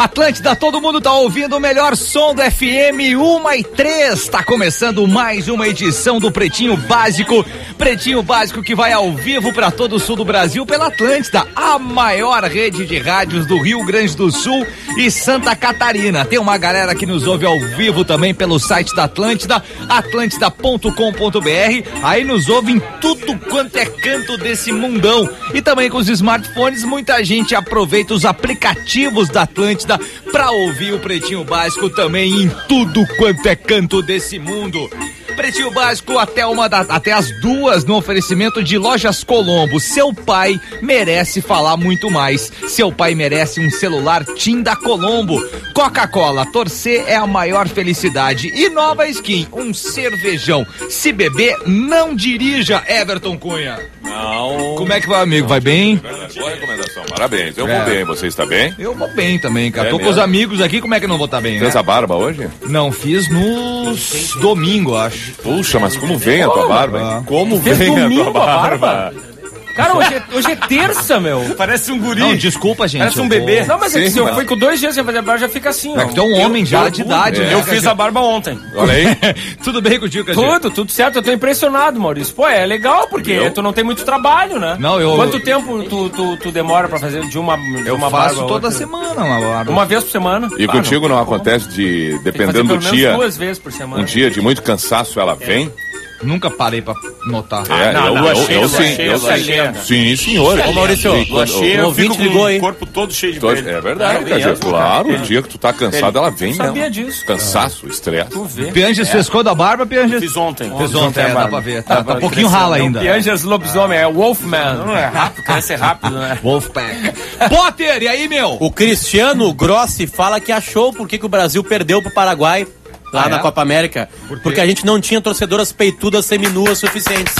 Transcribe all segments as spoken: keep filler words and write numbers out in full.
Atlântida, todo mundo tá ouvindo o melhor som do F M uma e três. Tá começando mais uma edição do Pretinho Básico. Pretinho Básico que vai ao vivo para todo o sul do Brasil pela Atlântida, a maior rede de rádios do Rio Grande do Sul e Santa Catarina. Tem uma galera que nos ouve ao vivo também pelo site da Atlântida, atlântida ponto com ponto b r. Aí nos ouve em tudo quanto é canto desse mundão. E também com os smartphones, muita gente aproveita os aplicativos da Atlântida para ouvir o Pretinho Básico também em tudo quanto é canto desse mundo. Pretinho Básico até uma da, até as duas no oferecimento de Lojas Colombo. Seu pai merece falar muito mais. Seu pai merece um celular TIM da Colombo. Coca-Cola, torcer é a maior felicidade. E Nova Skin, um cervejão. Se beber, não dirija, Everton Cunha. Não. Como é que vai, amigo? Vai bem? Boa recomendação, parabéns. Eu é. vou bem, você está bem? Eu vou bem também, cara. É Tô mesmo? com os amigos aqui, como é que eu não vou estar bem, Fez né? a barba hoje? Não, fiz no domingo, acho. Puxa, mas como vem a tua barba, hein? Como Fez vem a domingo tua a barba? barba? Cara, hoje é, hoje é terça, meu. Parece um guri. Não, desculpa, gente. Parece um eu bebê. vou- Não, mas é que Sim, se eu mas- fui com dois dias sem fazer a barba, já fica assim, É ó. que tu é um homem já de idade, é. né? Eu fiz a barba ontem. Olha aí. Tudo bem contigo, Cajê? Tudo, tudo certo. Eu tô impressionado, Maurício. Pô, é legal, porque Viu? tu não tem muito trabalho, né? Não, eu- Quanto tempo tu, tu, tu demora pra fazer de uma, de Eu uma faço barba a toda outra? semana uma barba. Uma vez por semana. E Ah, contigo não, tem como. acontece de, Tem que dependendo fazer do pelo menos dia, duas vezes por semana. um dia de muito cansaço ela vem? Nunca parei pra notar. É, não, eu, não, eu, lua cheia, eu lua sim, cheia, eu lua sim. cheia. Sim, senhor. Ô, Maurício, Sim, Lua quando- cheia, o eu ouvinte fico com ligou, hein? o corpo todo cheio de Tô- pele. É verdade, É Cajê. mesmo, Claro, cara. o dia que tu tá cansado, ela vem mesmo. Sabia disso. Cansaço, estresse. Tu vê. Pianges fez quando a barba, Pianges? Fiz ontem. Fez ontem, a é, dá barba. pra ver. Tá, tá um pra pouquinho crescer. rala Não, ainda. Pianges lobisomem, é Wolfman. Não é rápido, cresce rápido, né? Wolfpack. Potter, e aí, meu? O Cristiano Grossi fala que achou por que que o Brasil perdeu pro Paraguai lá Ah, na é? Copa América. Por quê? Porque a gente não tinha torcedoras peitudas seminuas suficientes.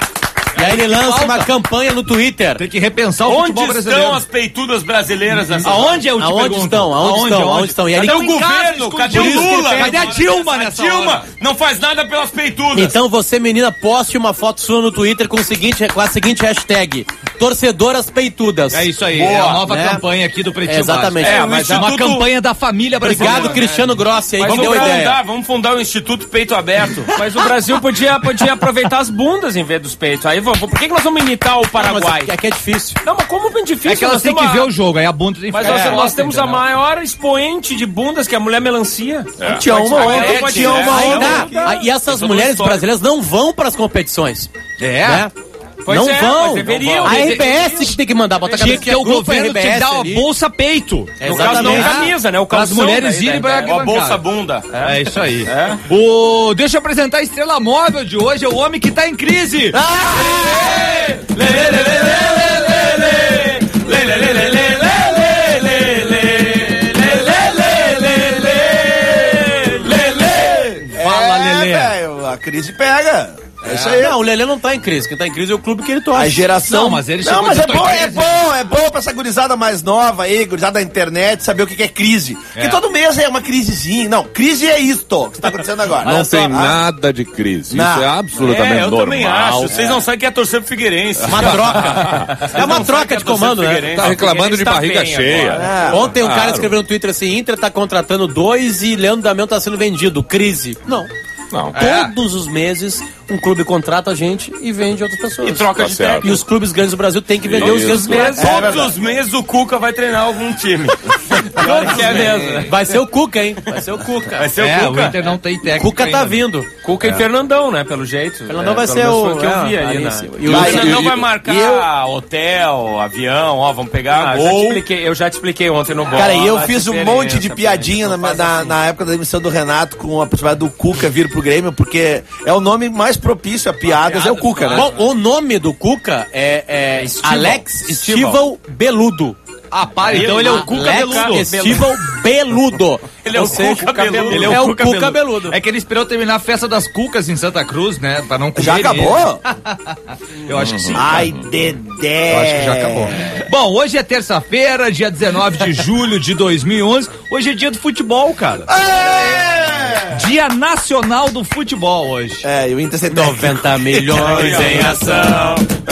E aí ele lança falta. uma campanha no Twitter. Tem que repensar o Onde futebol brasileiro. estão as peitudas brasileiras? Nessa... Aonde eu te Aonde pergunto? estão? Aonde estão? Aonde estão? E aí Cadê ele- o governo? Cadê o Lula? Cadê a Dilma nessa A Dilma hora? não faz nada pelas peitudas. Então você, menina, poste uma foto sua no Twitter com, o seguinte, com a seguinte hashtag: torcedoras peitudas. É isso aí, Boa, é a nova né? campanha aqui do Pretinho Exatamente. Básico. É, mas é uma Instituto- campanha da família brasileira. Obrigado, Cristiano Grossi, aí que Vamos deu a ideia. fundar, vamos fundar o Instituto Peito Aberto. Mas o Brasil podia, podia aproveitar as bundas em vez dos peitos. Aí vamos. Por que, que nós vamos imitar o Não, mas Paraguai? é que é difícil. Não, mas como bem difícil? É que elas nós têm que temos ver a- o jogo, aí a bunda tem que Mas ficar nós, exposta, nós temos a entendeu? maior expoente de bundas, que é a mulher melancia. É. Tinha uma Pode- ontem, pode- tinha é, uma é, ontem. é, Ah, E essas Tem mulheres toda uma brasileiras não vão para as competições. É. Né? Pois não é, vão. mas deveriam. A R B S que tem que mandar botar a Tinha cabeça que ter o grupo governo, R B tinha que S dar uma ali. bolsa peito. No caso, não Exatamente. camisa, né? O Para as calção mulheres daí, irem da- pra da- Uma bolsa bunda. É isso aí. O... Deixa eu apresentar a estrela móvel de hoje, é o homem que tá em crise. Fala, Lelê. velho, a crise pega. É isso aí. Não, o Lelê não tá em crise. Quem tá em crise é o clube que ele torce. A geração. Não, mas ele Não, chegou mas de é bom, dois é meses. bom, é bom pra essa gurizada mais nova aí, gurizada da internet, saber o que que é crise. Porque É. todo mês é uma crisezinha. Não, crise é isto que tá acontecendo agora. Não Olha só, tem ah, nada de crise. Não. Isso é absolutamente É, eu normal. também acho. Vocês não sabem que é torcer pro Figueirense. Uma troca. É uma troca de comando, né? Tá reclamando de Figueirense tá barriga bem cheia. agora. É. Ontem um cara Claro. escreveu no Twitter assim: Inter tá contratando dois e Leandro Damião tá sendo vendido. Crise. Não. Não. Todos os meses um clube contrata a gente e vende outras pessoas. E troca Tá de certo. técnico. E os clubes grandes do Brasil têm que vender os Isso. grandes meses. É Todos verdade. os meses o Cuca vai treinar algum time. Todos é mesmo, né? Vai ser o Cuca, hein? Vai ser o Cuca. Vai ser É, o o Cuca. Inter não tem técnico Cuca tá ainda. vindo. Cuca e Fernandão, né? Pelo jeito. Fernandão É, vai pelo ser menos o. foi o que eu é, vi ali, ali em né? cima. E E o o- Vai, Fernandão e- vai e- marcar e eu- hotel, avião, ó, vamos pegar Ah, eu já te gol. expliquei, eu já te expliquei ontem no bola. Cara, e eu a fiz um diferença, monte de pô, piadinha na, não faz na, assim. na época da demissão do Renato com a possibilidade do Cuca vir pro Grêmio, porque é o nome mais propício a piadas, é o Cuca, né? Bom, o nome do Cuca é, é Estival. Alex Estival. Estival Beludo. Ah, para, então ele é o Cuca Alex Beludo. Estival Beludo. Ele é Ou o seja, Cuca Beludo. Ele é o Cuca Beludo. É que ele esperou terminar a festa das cucas em Santa Cruz, né? Pra não comer Já ele. acabou? Eu acho que sim. Ai, Dedé. Eu acho que já acabou. Bom, hoje é terça-feira, dia dezenove de julho de dois mil e onze. Hoje é dia do futebol, cara. É, Dia Nacional do Futebol hoje. é e o Inter sem técnico. noventa milhões em ação. Pra frente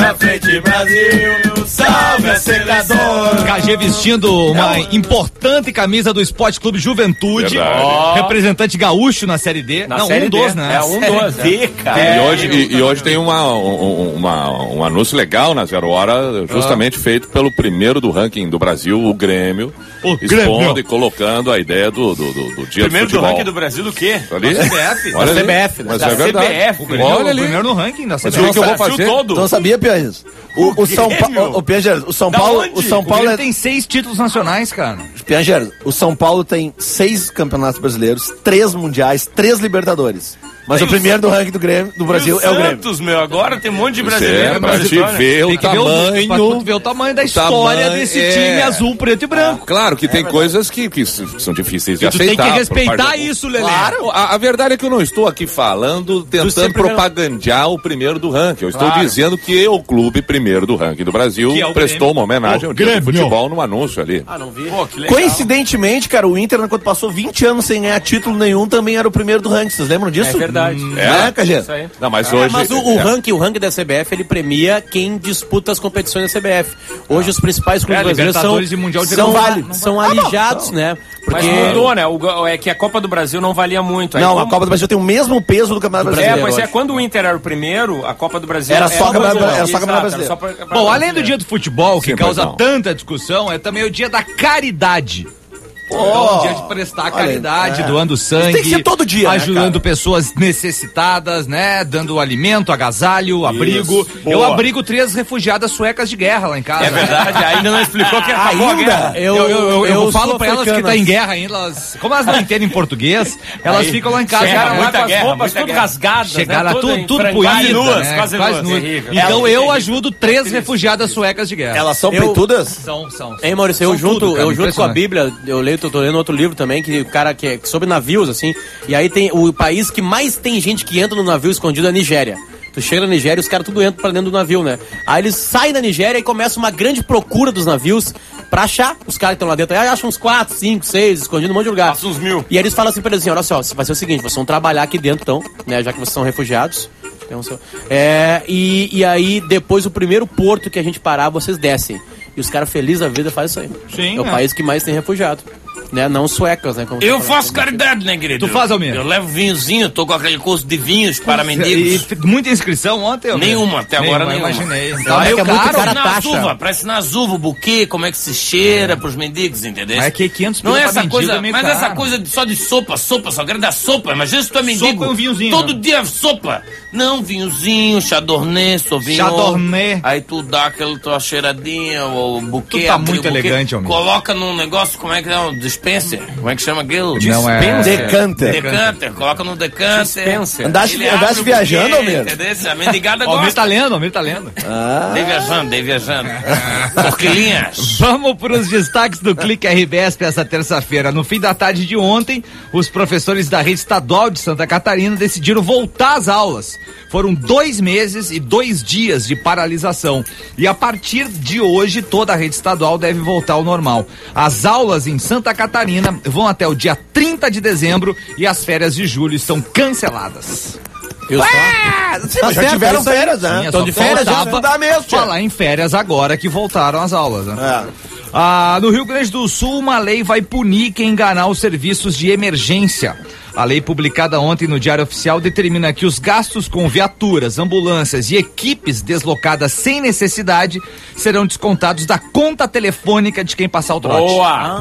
Grande Brasil, salve a secador. K G vestindo uma importante camisa do Esporte Clube Juventude. Verdade. Representante gaúcho na Série D. Na Não, série um D. dos, né? É, um dos. D, cara. E, hoje, e, e hoje tem uma, um, uma, um anúncio legal na Zero Hora, justamente Ah. feito pelo primeiro do ranking do Brasil, o Grêmio, O expondo Grêmio. e colocando a ideia do, do, do, do dia Primeiro do do futebol. ranking do Brasil do quê? Ali? Da C B F. Olha Da ali. C B F, Mas da é verdade. C B F, O primeiro, Olha o ali. primeiro no ranking da C Mas B o F. que eu vou Brasil fazer? todo. Tu não sabia, Piages? O, o São Grêmio? Paulo, o Piages, o São Da Paulo, onde? o São O Paulo Grêmio é, tem seis títulos nacionais, cara. Piages, o São Paulo tem seis campeonatos brasileiros, três mundiais, três Libertadores. Mas Tem o o primeiro do ranking do Grêmio, do Brasil, E é o Grêmio. Santos, meu, agora tem um monte de Isso brasileiro. é, pra nessa te história. ver o Tem que ver o, tamanho. pra tu ver o tamanho da história tamanho, desse é. time azul, preto e branco. Claro que tem coisas que, que s- são difíceis de E tu tem aceitar. que por respeitar parte do- isso, Lelê. Claro, a, a verdade é que eu não estou aqui falando, tentando sempre- propagandear o primeiro do ranking. Eu estou Claro. dizendo que o clube primeiro do ranking do Brasil Que é o prestou Grêmio. uma homenagem ao dia do futebol no anúncio ali. Ah, não vi. Pô, que legal. Coincidentemente, cara, o Inter, quando passou vinte anos sem ganhar título nenhum, também era o primeiro do ranking. Vocês lembram disso? É verdade. É, K G? Isso aí. Não, mas É, hoje. mas o, o é. ranking, o ranking da C B F, ele premia quem disputa as competições da C B F. Hoje os principais clubes É, brasileiros são, Libertadores e Mundial de são, não vale, vale. são alijados, né? Mas Porque mudou, né? O, é que a Copa do Brasil não valia muito. Aí Não, como- a Copa do Brasil tem o mesmo peso do Campeonato Do É, Brasileiro. pois é, hoje. quando o Inter era o primeiro, a Copa do Brasil Era só uma Campeonato- coisa- era só Exato, Campeonato era só Brasileiro. pra- pra- Bom, além do brasileiro. dia do futebol, que Sim, causa perdão. tanta discussão, é também o dia da caridade. Oh, Então, um dia de prestar olha, caridade, é. doando sangue. Tem que ser todo dia, né, ajudando cara? pessoas necessitadas, né? Dando alimento, agasalho, abrigo. Eu Boa. abrigo três refugiadas suecas de guerra lá em casa. É verdade, ainda não explicou que acabou a guerra. Eu, eu, eu, eu eu falo sou pra elas que africana. tá em guerra ainda, elas, como elas não entendem português, elas Aí, ficam lá em casa. chegaram Cara, lá Lá com as guerra, roupas muita tudo guerra. rasgadas, chegaram né? lá tudo, em tudo frango. poída, Quase nuas, né? quase nuas, terrível. Então Ela- eu terrível. ajudo três refugiadas suecas de guerra. Elas são Eu- peitudas? são, são. Hein, Maurício, eu São junto, tudo, cara, eu junto com a impressionante. Bíblia, eu leio, tô, tô lendo outro livro também, que o cara que é sobre navios, assim, e aí tem o país que mais tem gente que entra no navio escondido é a Nigéria. Tu chega na Nigéria e os caras tudo entram pra dentro do navio, né? Aí eles saem da Nigéria e começa uma grande procura dos navios pra achar os caras que estão lá dentro. Aí acham uns quatro, cinco, seis, escondidos em um monte de lugar. Passa uns mil. E aí eles falam assim pra eles assim, olha só, vai ser o seguinte, vocês vão trabalhar aqui dentro então, né, já que vocês são refugiados. Então, só- é, e, e aí depois o primeiro porto que a gente parar, vocês descem. E os caras felizes da vida fazem isso aí. Sim, é o é. país que mais tem refugiado. Né? Não suecas, né? como Eu você fala. faço caridade, né, querido? Tu faz, Almir? Eu levo vinhozinho, tô com aquele curso de vinhos para mendigos. E, e muita inscrição ontem? Almir? Nenhuma, até agora Nenhuma, nenhuma. imaginei. Eu Tá acho meio que é muito caro. caro. na taxa. azuva, parece na azuva o buquê, como é que se cheira pros mendigos, entendeu? Mas é que quinhentos Não pila é pra essa mendigo coisa, é meio mas caro. essa coisa de- só de sopa, sopa, só quero dar sopa. Imagina se tu é mendigo. Sopa e um vinhozinho, Todo né? dia sopa. Não, vinhozinho, chardonnay, sauvignon. Chardonnay. Aí tu dá aquela tua cheiradinha, o buquê. Tu tá aquele muito buquê, elegante, homem. Coloca num negócio, como é que é? Um dispenser? Como é que chama aquilo? Não, é- Decanter. Decanter, coloca no decanter. Dispenser. Andaste, Ele andaste abre o viajando, buquê, Almir? entendeu? A mendigada Almir gosta. tá lendo, Almir tá lendo. Dei viajando, dei viajando. Porquilinhas. Vamos para os destaques do Clique R B S para essa terça-feira. No fim da tarde de ontem, os professores da rede estadual de Santa Catarina decidiram voltar às aulas. Foram dois meses e dois dias de paralisação. E a partir de hoje, toda a rede estadual deve voltar ao normal. As aulas em Santa Catarina vão até o dia trinta de dezembro e as férias de julho estão canceladas. Eu só- Sim, Tá mas já certo, tiveram é isso aí. férias, né? Sim, é Então só de férias já faltava estudar mesmo, tia. falar em férias agora que voltaram as aulas, né? É. Ah, no Rio Grande do Sul, uma lei vai punir quem enganar os serviços de emergência. A lei publicada ontem no Diário Oficial determina que os gastos com viaturas, ambulâncias e equipes deslocadas sem necessidade serão descontados da conta telefônica de quem passar o trote. Boa,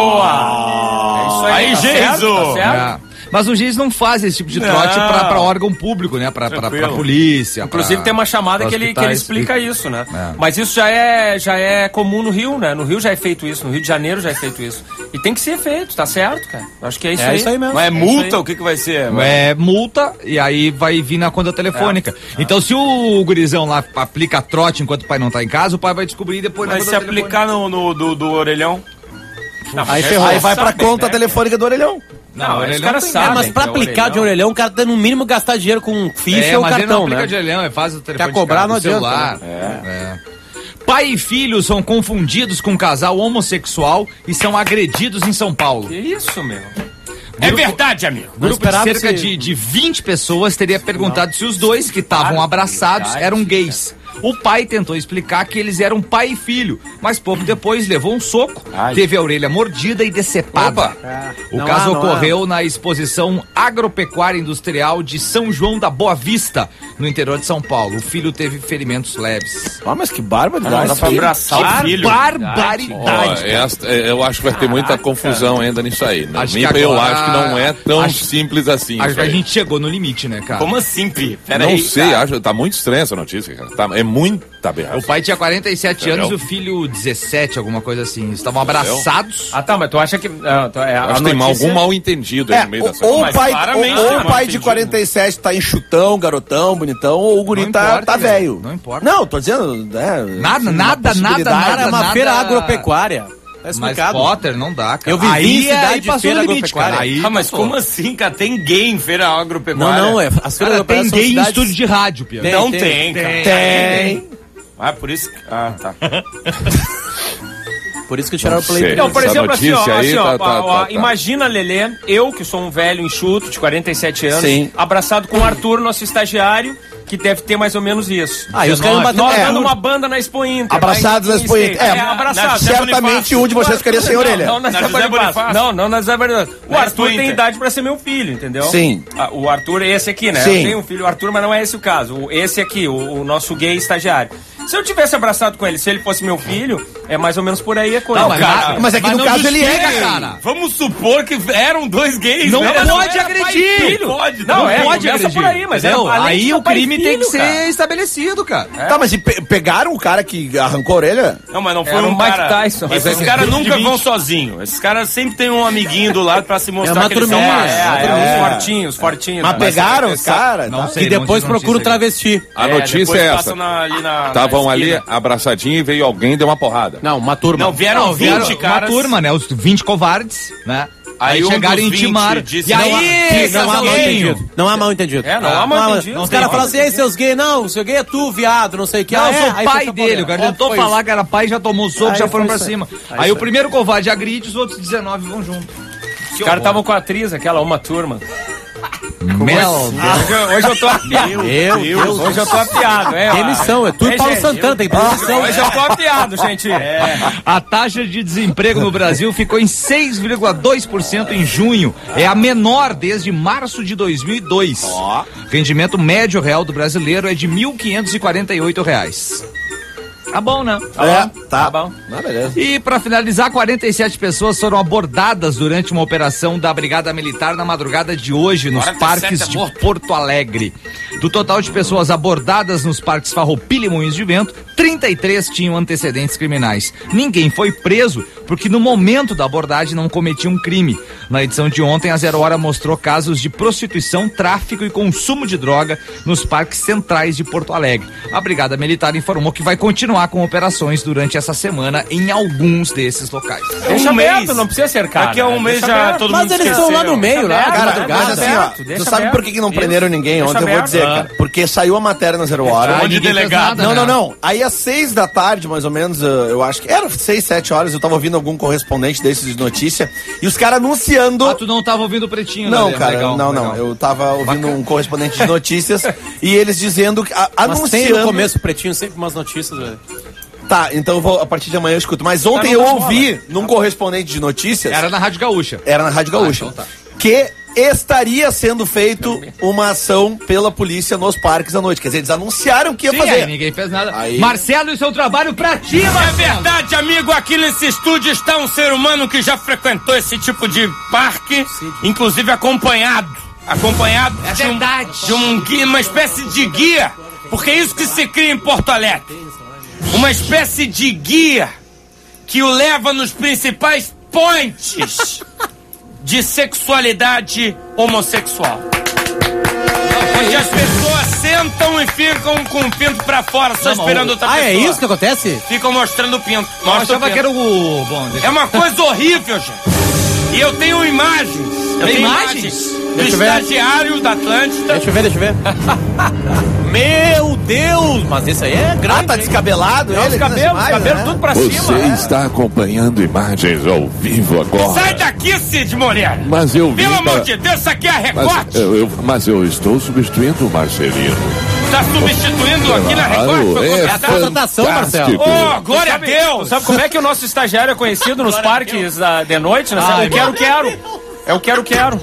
boa. É isso aí, Aí, tá certo, Geiso. tá certo? É. Mas os juízes não fazem esse tipo de Não. trote pra, pra órgão público, né? Pra, pra, pra Tranquilo. polícia. Inclusive pra- tem uma chamada que ele, que ele hospitais. explica isso, né? É. Mas isso já é, já é comum no Rio, né? No Rio já é feito isso, no Rio de Janeiro já é feito isso. E tem que ser feito, tá certo, cara? Eu acho que é isso É aí. isso aí mesmo. Mas é isso multa, aí. o que que vai ser? É multa e aí vai vir na conta telefônica. Então, se o gurizão lá aplica trote enquanto o pai não tá em casa, o pai vai descobrir depois Vai na se conta aplicar no, no- do, do orelhão? Aí ferrou. Aí vai pra Sabe, conta né? telefônica do orelhão. Não, orelhão os caras tem- sabem. É, mas pra que é aplicar de orelhão, o cara tem no mínimo gastar dinheiro com ficha É, ou mas ele não cartão, aplica né? de orelhão, é faz o telefone Quer cobrar, de não casa, do adianta, celular. É. Pai e filho são confundidos com um casal homossexual e são agredidos em São Paulo. Que isso, meu? É verdade, amigo. Um grupo de esperava cerca esse- de, de vinte pessoas teria perguntado se os dois que estavam abraçados eram gays. O pai tentou explicar que eles eram pai e filho, mas pouco depois levou um soco, Ai. teve a orelha mordida e decepada. Opa. O Não caso há, não ocorreu na exposição agropecuária industrial de São João da Boa Vista, no interior de São Paulo. O filho teve ferimentos leves. Ah, mas que barbaridade. Não dá pra abraçar o filho. Barbaridade! Ó, esta- eu acho que vai ter muita confusão ainda nisso aí. Né? Acho que eu agora- acho que não é tão acho- simples assim. Acho isso que a aí. gente chegou no limite, né, cara? Como assim, Pi? Pera Não aí, sei, cara. acho, tá muito estranha essa notícia, cara. Tá- é muita O berraça. pai tinha quarenta e sete Entendeu? anos e o filho dezessete, alguma coisa assim. Eles estavam abraçados. Ah, tá, mas tu acha que... Ah, tu- é, a Acho que tem notícia- algum mal entendido aí É, no meio dessa ou ou Mas o pai, claramente ou, ou é o pai mal de entendido. quarenta e sete tá enxutão, garotão, bonitão, ou o guri Não tá, importa, tá cara. velho. Não importa. Não, tô dizendo, né? Nada, uma nada, possibilidade. nada, Cara, é uma nada- feira agropecuária. Tá Mas explicado. Potter, não dá, cara. Eu vivi aí, em cidade aí de passou feira o limite, cara. agropecuária. Aí Ah, mas passou. como assim, cara? Tem gay em feira agropecuária? Não, não, é. As feiras Cara, agropecuárias tem são gay em cidades- estúdio de rádio, Pia. Tem, Não tem, tem, cara. Tem. Ah, por isso que... Ah, tá. Por isso que tiraram o sei. play. Então, por Essa exemplo, assim, ó, notícia aí assim, ó, tá- tá- ó, tá- tá. imagina, Lelê, eu que sou um velho enxuto de quarenta e sete anos, Sim. abraçado com o Arthur, nosso estagiário, que deve ter mais ou menos isso. Ah, e os caras dezenove. batendo Nós É. dando uma banda na Expo Inter. Abraçados lá na em- Expo em Inter. State. É, É, abraçados. certamente um de vocês ficaria sem orelha. Não, não, na Na José José Bonifácio. Bonifácio. Não, não na José Bonifácio. O Na Arthur Expo tem Inter. idade pra ser meu filho, entendeu? Sim. Ah, o Arthur é esse aqui, né? Sim. Eu tenho um filho, o Arthur, mas não é esse o caso. O- Esse aqui, o, o nosso gay estagiário. Se eu tivesse abraçado com ele, se ele fosse meu filho, é mais ou menos por aí a coisa. Não, mas, Cara, mas é que no não caso ele é justifica, gay. cara. Vamos supor que eram dois gays. Não né? Mas pode era pai e agredir. filho. Pode, Não, Não é, pode começa agredir. por aí, mas entendeu? era- além de Aí ser o pai e crime tem que filho, cara. ser estabelecido, cara. Tá, mas e pe- pegaram o cara que arrancou a orelha? Não, mas não foi Era um o Mike cara... Tyson. Esses Mas é caras grupo de nunca vão vinte. sozinhos. Esses caras sempre tem um amiguinho do lado pra se mostrar uma que eles são turminha, mais. É, é, É. os fortinhos, os fortinhos. Mas né? pegaram os caras? Não Tá? sei. E depois não tinha procura o notícia travesti. A É, notícia depois é essa. passam na- ali na- Estavam na ali esquina. abraçadinhos e veio alguém e deu uma porrada. Não, uma turma. Não, vieram Não, vieram vinte uma caras. turma, né? Os vinte covardes, né? Aí, Aí um chegaram e dos vinte intimaram. disse, E não aí, Não há mal casalzinho? entendido. Não há mal entendido. É, não há mal Ah, entendido. Os Tem caras mal falam assim, ei, seus gays, não, seu gay é tu, viado, não sei o que. Não, ah, eu sou é? Aí pai fecha a dele. porta. O cara Ó, tentou foi falar isso. que era pai, já tomou soco, Aí já foi foram pra isso aí. cima. Aí Aí isso o primeiro covarde agride, os outros dezenove vão junto. Os caras estavam com a atriz, aquela uma turma. Mel. Hoje, eu- hoje eu tô apiado. Meu Deus. Hoje eu tô apiado, é. ó. Demissão, é tu e É, Paulo gente, Santana, tem que ter demissão. Hoje eu tô apiado, gente. É. A taxa de desemprego no Brasil ficou em seis vírgula dois por cento em junho. É a menor desde março de dois mil e dois. Rendimento médio real do brasileiro é de mil quinhentos e quarenta e oito reais. Tá bom, né? É, tá. Tá bom. Ah, beleza. E para finalizar, quarenta e sete pessoas foram abordadas durante uma operação da Brigada Militar na madrugada de hoje nos quarenta e sete parques é de morto. Porto Alegre. Do total de pessoas abordadas nos parques Farroupilha e Moinhos de Vento, trinta e três tinham antecedentes criminais. Ninguém foi preso porque no momento da abordagem não cometiam um crime. Na edição de ontem, a Zero Hora mostrou casos de prostituição, tráfico e consumo de droga nos parques centrais de Porto Alegre. A Brigada Militar informou que vai continuar com operações durante essa semana em alguns desses locais. Deixa Um aberto, mês. não precisa cercar. Daqui a um né? mês Deixa já aberto. todo Mas mundo eles estão lá esqueceu. no meio, lá, Deixa de Cara, madrugada. mas assim, ó, aberto, deixa tu sabe aberto. por que, que não prenderam ninguém Deixa ontem? Eu vou aberto. dizer, Ah. cara. Porque saiu a matéria na Zero Hora. Chamou de ninguém fez delegado. nada, Não, né? não, não. Aí às seis da tarde, mais ou menos, eu eu acho que era seis, sete horas, eu tava ouvindo algum correspondente desses de notícia, e os caras anunciando... Ah, tu não tava ouvindo o Pretinho, Não, né? cara, Legal, não, legal. não. Eu tava ouvindo um correspondente de notícias e eles dizendo que. a- Mas tem no anunciando. começo, Pretinho, sempre umas notícias, velho. Tá, então eu vou, a partir de amanhã eu escuto. Mas ontem Tá, não eu dá ouvi num correspondente de notícias. Era na Rádio Gaúcha. Era na Rádio Gaúcha. Ah, então tá. Que estaria sendo feito uma ação pela polícia nos parques à noite. Quer dizer, eles anunciaram que ia Sim, fazer. aí ninguém fez nada. Aí- Marcelo e seu trabalho pra ti, É Marcelo. verdade, amigo, aqui nesse estúdio está um ser humano que já frequentou esse tipo de parque, inclusive acompanhado. Acompanhado É de, um, verdade. de um guia, uma espécie de guia, porque é isso que se cria em Porto Alegre. Uma espécie de guia que o leva nos principais points de sexualidade homossexual. Onde as pessoas sentam e ficam com o pinto pra fora, só Não, mas esperando o- outra Ah, pessoa. é isso que acontece? Ficam mostrando o pinto. Eu Mostra o achava pinto. que era o... Bom, deixa... É uma coisa horrível, gente. E eu tenho imagens. Eu Tem tenho imagens? do Deixa eu ver. estagiário da Atlântida. Deixa eu ver, deixa eu ver. Meu Deus! Mas esse aí é Ah, grande. tá hein? descabelado ele? Os aqui nas cabelos, os imagens, cabelos né? tudo pra Você cima. né? está acompanhando imagens ao vivo agora. Sai daqui, Cid Moreira. Mas eu vim Pelo amor para- de Deus, isso aqui é a Mas Record. eu, eu- mas eu estou substituindo o Marcelino. Tá substituindo aqui na Record? Foi é contratado? contratação, Marcelo. Ô, glória a Deus! Sabe como é que o nosso estagiário é conhecido nos parques ah, de noite? Né? Ah, o Quero Quero. É o Quero Quero.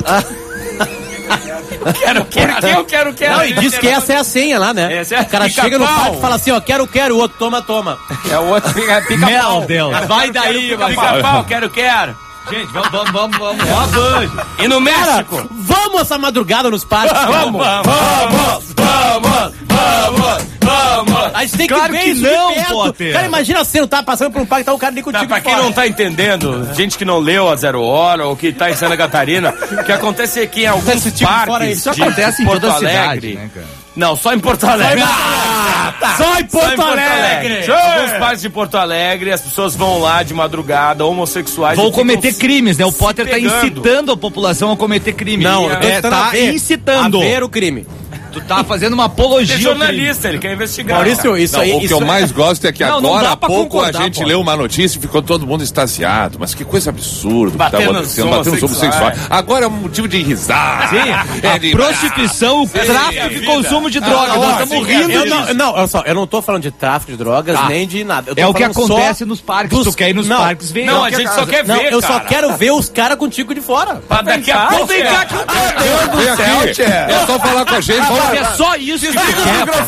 Quero Quero. Por que eu Quero Quero? Não, e diz que essa é a senha lá, né? Esse é O cara pica-pau. chega no parque e fala assim, ó, quero, quero, o outro toma, toma. É o outro pica- pica-pau. Meu Deus. Vai daí, Quero, vai. pica-pau, Quero Quero. Gente, vamos, vamos, vamos, vamos. vamos. E no Cara, México? vamos essa madrugada nos parques. Vamos, cara. vamos, vamos, vamos, vamos. A gente tem Claro que ver que isso não, de perto. Potter. Cara, imagina você não tá passando por um parque, tá o cara nem contigo Tá, pra quem fora. não tá entendendo, gente que não leu a Zero Hora ou que tá em Santa Catarina, o que acontece é que em alguns Esse tipo fora aí, parques isso de acontece em Porto toda a Alegre, cidade, né, cara? não, só em Porto Alegre. Ah, tá. Só em Só em Porto Alegre. Alguns parques de Porto Alegre, as pessoas vão lá de madrugada, homossexuais. Vão e ficam cometer se- crimes, né? O se Potter tá pegando. incitando a população a cometer crime. Não, eu tô é, incitando a tá ver, incitando. a ver o crime. Tu tá fazendo uma apologia. Ele é ao crime. jornalista, ele quer investigar. Maurício, isso Não, aí... o que isso eu é- mais gosto é que Não, não agora dá há pra pouco a concordar, gente pô. leu uma notícia e ficou todo mundo extasiado. Mas que coisa absurda que Batendo tá acontecendo, nos batendo sobre os homossexuais. sexuais. Agora é um motivo de risada. Sim, É a de- prostituição, o tráfico a e vida. consumo de drogas. Ah, Nós ó, estamos sim, rindo Eu disso. não, não, olha só, eu não tô falando de tráfico de drogas, Tá. nem de nada. Eu tô É o que falando só acontece nos parques. dos- Tu quer ir nos não, parques, vem. Não, a que gente só quer Não, ver, eu só cara. quero ver os caras contigo de fora. Pra daqui a pouco, Vem cá, que eu Vem aqui. É só falar com a gente. Vamos É só isso que tu quer.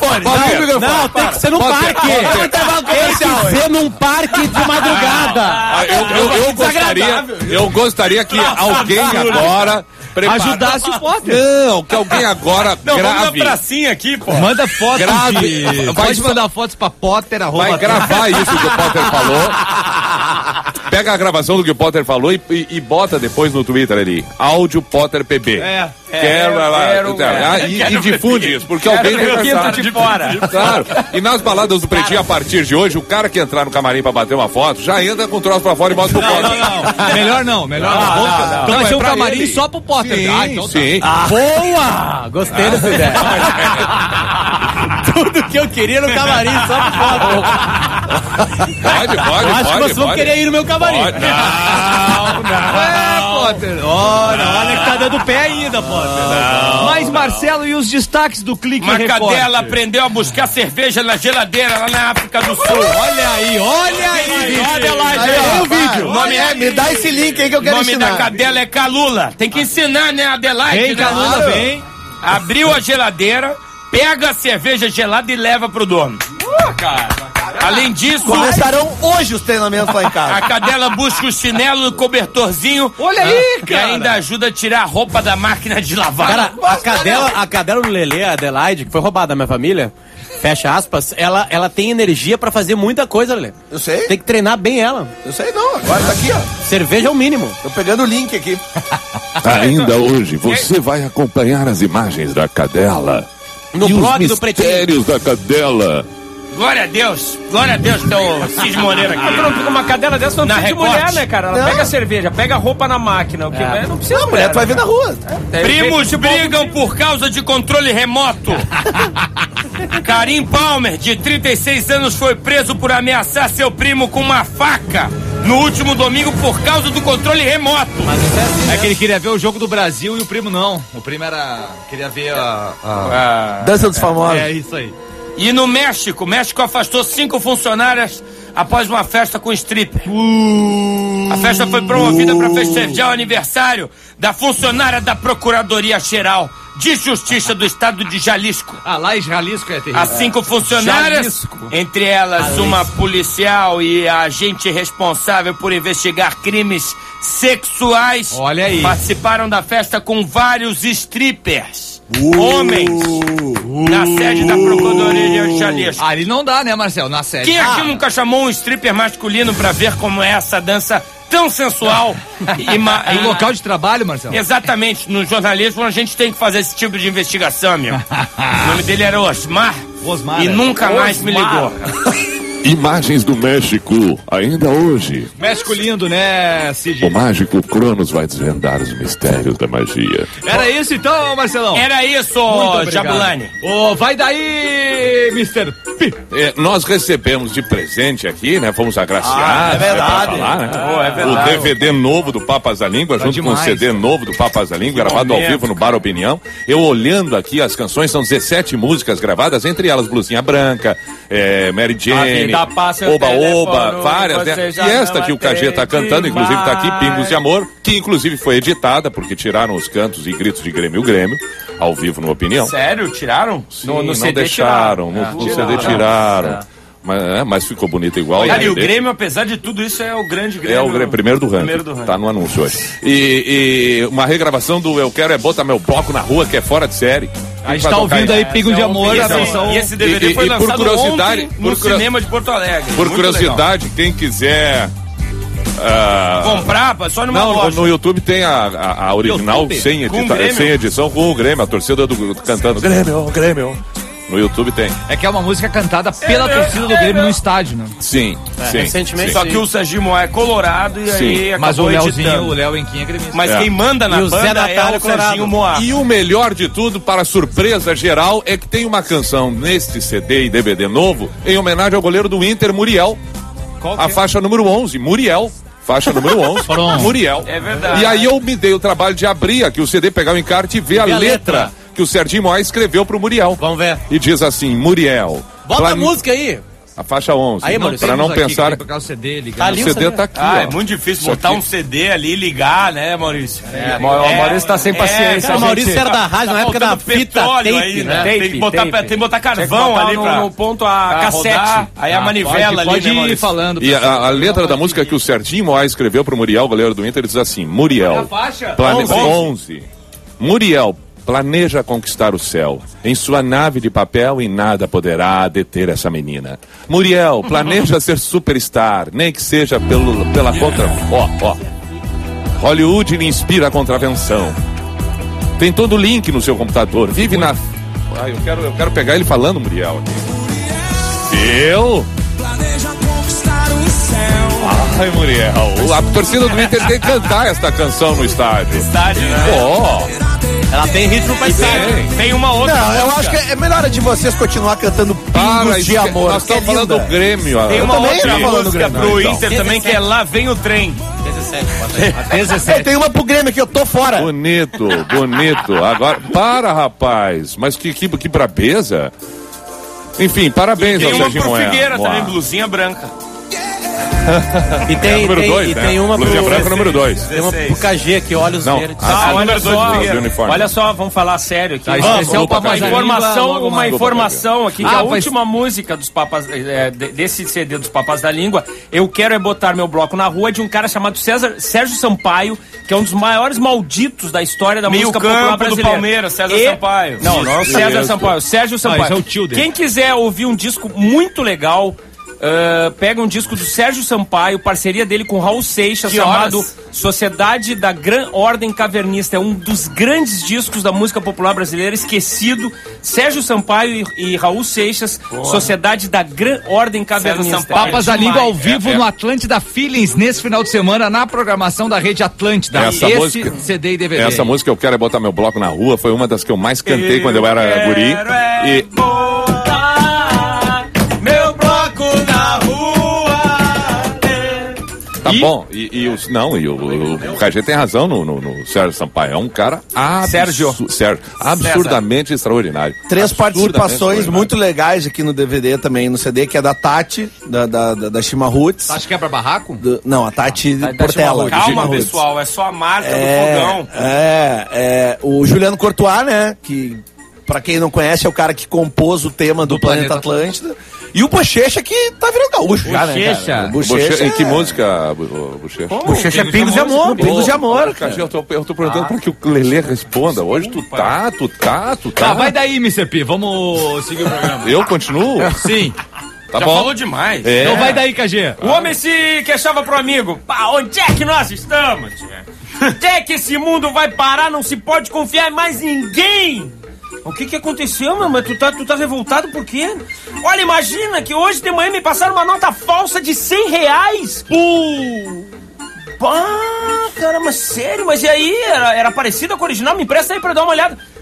Não, tem que ser num Potter, parque. Potter. Tem que ser num parque de madrugada. Ah, eu, eu, eu gostaria, eu gostaria que alguém agora prepara- Ajudasse o Potter. Não, que alguém agora Não, vamos na grave. pracinha aqui, pô. Manda fotos Grave. de... Vai Pode fa- mandar fotos pra Potter, arroba... Vai gravar isso que o Potter falou. Pega a gravação do que o Potter falou e, e- e bota depois no Twitter ali. Áudio Potter P B. É. Quero, É, lá, quero, tá, quero, ah, e, quero e difunde ver. isso, porque Quero alguém ver o vai quinto pensar. de fora. Claro. E nas baladas do Pretinho, a partir de hoje, o cara que entrar no camarim pra bater uma foto, já entra com o troço pra fora e mostra pro Potter. Não, melhor não, melhor não. não, não. Então Não, vai é ser um pra camarim ele. só pro Potter. Sim, Ah, então tá. sim. Boa! Gostei dessa ideia. Tudo que eu queria no camarim, só pro foto. Pode, pode, Eu pode. acho que vocês vão pode. querer ir no meu camarim. Pode. Não, não. É, Potter. Olha, olha que tá dando pé ainda, Potter. Mas, Marcelo, e os destaques do Clique Uma Record? cadela aprendeu a buscar cerveja na geladeira lá na África do Sul. Olha aí, olha aí. Olha lá, Aí, gente. ó, o vídeo. vai. Nome É, me dá esse link aí que eu O quero nome ensinar. da cadela é Calula. Tem que ensinar, né, Adelaide? Vem, né? Calula, vem. Abriu a geladeira, pega a cerveja gelada e leva pro dono. Além disso, Começarão hoje os treinamentos lá em casa. a cadela busca o chinelo e o cobertorzinho. Olha aí, E cara. ainda ajuda a tirar a roupa da máquina de lavar. Cara, a cadela, a cadela do Lelê, a Adelaide, que foi roubada da minha família, fecha aspas, ela, ela tem energia pra fazer muita coisa, Lelê. Eu sei, Tem que treinar bem ela. eu sei não. Agora tá aqui, ó. Cerveja é o mínimo. Tô pegando o link aqui. Ainda hoje, você vai acompanhar as imagens da cadela. No e blog os do Pretinho. mistérios da cadela. Glória a Deus, glória a Deus, que é o Cid Moreira aqui. Tu não fica uma cadela dessa, não Na precisa de Record. mulher, né, cara? Ela Não. pega a cerveja, pega a roupa na máquina. O que é. Não precisa de Não, mulher, tu vai ver na rua. É, Primos tipo, brigam por causa de controle remoto. Karim Palmer, de trinta e seis anos, foi preso por ameaçar seu primo com uma faca no último domingo por causa do controle remoto. É que ele queria ver o jogo do Brasil e o primo não. O primo era... queria ver a... a... Dança dos famosos. É isso aí. E no México, o México afastou cinco funcionárias após uma festa com stripper. A festa foi promovida para festejar o aniversário da funcionária da Procuradoria-Geral de Justiça do Estado de Jalisco. Ah, lá em Jalisco é terrível. As cinco funcionárias, Jalisco. entre elas uma policial e a agente responsável por investigar crimes sexuais, Olha aí. participaram da festa com vários strippers, homens, na sede da Procuradoria de Jalisco. Ali não dá, né, Marcelo? Na série. Quem aqui Ah, nunca chamou um stripper masculino pra ver como é essa dança tão sensual e, ma- é e- em local de trabalho, Marcelo? Exatamente, no jornalismo a gente tem que fazer esse tipo de investigação, meu. O nome dele era Osmar, Osmar, e é. nunca mais me ligou. Imagens do México, ainda hoje. México lindo, né, Cid? O mágico Cronos vai desvendar os mistérios da magia. Era isso então, Marcelão? Era isso, Muito obrigado. Jabulani. Ô, vai daí, mister Pepe! É, nós recebemos de presente aqui, né? Fomos agraciados. Ah, é verdade. Falar, né? Oh, é verdade. O D V D novo do Papas da Língua, Tá junto demais. com o C D novo do Papas da Língua, gravado ao momento, vivo no Bar Opinião. Eu olhando aqui as canções, são dezessete músicas gravadas, entre elas Blusinha Branca, é, Mary A Jane, vida passa, eu Oba Oba, telefono, várias, você né? já E esta não que o K G tá atende cantando, inclusive tá aqui, mais. Pingos de Amor, que inclusive foi editada, porque tiraram os cantos e gritos de Grêmio Grêmio, ao vivo no Opinião. Sério? Tiraram? Sim, no, no não C D deixaram, tiraram. no, no C D tiraram. É. Mas, é, mas ficou bonito igual. Cara, e o D V D. Grêmio, apesar de tudo isso, é o grande Grêmio. É o Grêmio, primeiro do ranking. Primeiro do ranking. Tá no anúncio hoje. E, e uma regravação do Eu Quero É Botar Meu Bloco na Rua, que é fora de série. A gente tá ouvindo aí Pingos de Amor, E a esse, versão... e esse D V D E- e- foi e por lançado curiosidade, ontem no por cura- cinema de Porto Alegre. Por Muito curiosidade, quem quiser. ah, legal. Comprar, pá, só numa não, no, loja. no YouTube tem a, a, a original YouTube? sem, Com o edita, Grêmio? sem edição com o Grêmio, a torcida do, do- cantando Grêmio, Grêmio. No YouTube tem. É que é uma música cantada pela torcida do Grêmio no estádio, né? Sim, sim. recentemente- sim. Só que o Serginho Moá é colorado e Sim. aí acabou Mas o Leozinho, editando. o Léo Enquim é gremista. Mas É. quem manda na E o Zé banda Natal é é o colorado. Serginho Moá. E o melhor de tudo, para surpresa geral, é que tem uma canção neste C D e D V D novo em homenagem ao goleiro do Inter, Muriel. A faixa número onze, Muriel. Faixa número onze, Pronto. Muriel. É verdade. E aí eu me dei o trabalho de abrir aqui o C D, pegar o encarte e ver a ver a letra, letra. que o Serginho Moá escreveu pro Muriel. Vamos ver. E diz assim, Muriel. Bota plane- a música aí. A faixa onze. Aí, Maurício. Pra não Temos aqui, pensar... que pegar o C D, ligar. Tá ali O o C D C D. tá aqui, Ah, ó. é muito difícil Isso botar aqui. um C D ali e ligar, né, Maurício? É, o Maurício tá sem paciência, cara, o Maurício era da rádio na época da faltando fita petróleo tape, aí, né? né? Tem que botar, Tape, tem que botar Tinha que carvão botar ali no, pra, no ponto a pra cassete. rodar. Aí a Ah, manivela pode, ali, pode né, ir Maurício? falando. E a, a letra da música que o Serginho Moá escreveu pro Muriel, goleiro do Inter, diz assim, Muriel, plane... onze. onze. Muriel, planeja conquistar o céu. Em sua nave de papel, e nada poderá deter essa menina. Muriel, planeja ser superstar, nem que seja pelo, pela contra... Ó, ó. Hollywood lhe inspira a contravenção. Tem todo o link no seu computador. Vive na... Ai, eu quero, eu quero pegar ele falando, Muriel. Eu... Ai, Muriel, a torcida do Inter tem que cantar esta canção no estádio. Estádio, né? Pô, Ela tem ritmo pra estádio. tem. Tem uma outra Não, eu música. acho que é melhor a de vocês continuar cantando Para, Pingos isso de que- Amor. nós que é estamos falando linda. do Grêmio. Tem ó. uma também outra ia falando do música Grêmio, pro então. Inter também, que é Lá Vem o Trem. dezessete, bota aí. É, dezessete. tem uma pro Grêmio que eu tô fora. Bonito, bonito. Agora, para, rapaz. Mas que, que, que brabeza. Enfim, parabéns Tem ao uma Serginho pro Moá. Figueira Moá. também, Blusinha Branca. E tem, É a número tem, dois, e né? tem uma pro, Blusinha branca, número dois. tem uma pro K G aqui, Olhos Não, Verdes. a- Ah, a olha número dois só, do Brasil Uniforme. olha só, vamos falar sério aqui. Tá, Vamos, especial vamos, Papas uma da Língua, informação, logo uma mais. informação aqui, que Ah, a vai- última música dos Papas, é, de- desse C D dos Papas da Língua, Eu Quero É Botar Meu Bloco na Rua, de um cara chamado César, Sérgio Sampaio, que é um dos maiores malditos da história da Meio música campo popular do brasileira. Palmeiras, César E- Sampaio. Não, não é o César Isso. Sampaio, Sérgio Sampaio. esse é o tio dele. Quem quiser ouvir um disco muito legal, ah, pega um disco do Sérgio Sampaio, parceria dele com Raul Seixas, Que chamado horas? Sociedade da Gran Ordem Cavernista. É um dos grandes discos da música popular brasileira, esquecido. Sérgio Sampaio e, e Raul Seixas, Sociedade da Gran Ordem Cavernista. Sampaio. Papas É da Língua ao demais. vivo É, é. no Atlântida Feelings nesse final de semana na programação da Rede Atlântida. Essa Esse música- C D e D V D. Essa música Eu Quero É Botar Meu Bloco na Rua foi uma das que eu mais cantei quando eu era guri. Quero é E botar meu bloco na rua. tá bom. E, e os, não, e o, o, o K G tem razão no, no, no Sérgio Sampaio. É um cara absu- Sérgio. Sérgio, absurdamente extraordinário. Três Absurdamente participações extraordinário. muito legais aqui no D V D também, no C D, que é da Tati, da, da, da, da Shima Roots. Acho que quebra barraco? Do- não, a Tati Da- da Portela. Shima Calma, Shima Roots. pessoal, é só a marca do É, fogão. é, é, o Juliano Courtois, né, que pra quem não conhece é o cara que compôs o tema do, Do Planeta, Planeta Atlântida. E o Bochecha que tá virando gaúcho já, né, Bochecha. cara? O Boche... Bochecha Em que é- música, Bo- Bo- Bochecha? Bochecha é Pingos de Amor, Pingos de Amor, Cara, cara. eu tô, eu tô perguntando pra que o Lelê responda. Hoje tu tá, tu tá, tu tá. Tá, vai daí, mister P. Vamos seguir o programa. Eu continuo? Sim. Tá Já bom. falou demais. É. Então vai daí, K G. O homem se queixava pro amigo. Pá, onde é que nós estamos? tia? Onde é que esse mundo vai parar? Não se pode confiar em mais ninguém. O que que aconteceu, meu? Mas tu tá, tu tá revoltado por quê? Olha, imagina que hoje de manhã me passaram uma nota falsa de cem reais. Pô! Pá, cara, mas sério? Mas e aí? Era, era parecida com a original? Me empresta aí pra eu dar uma olhada.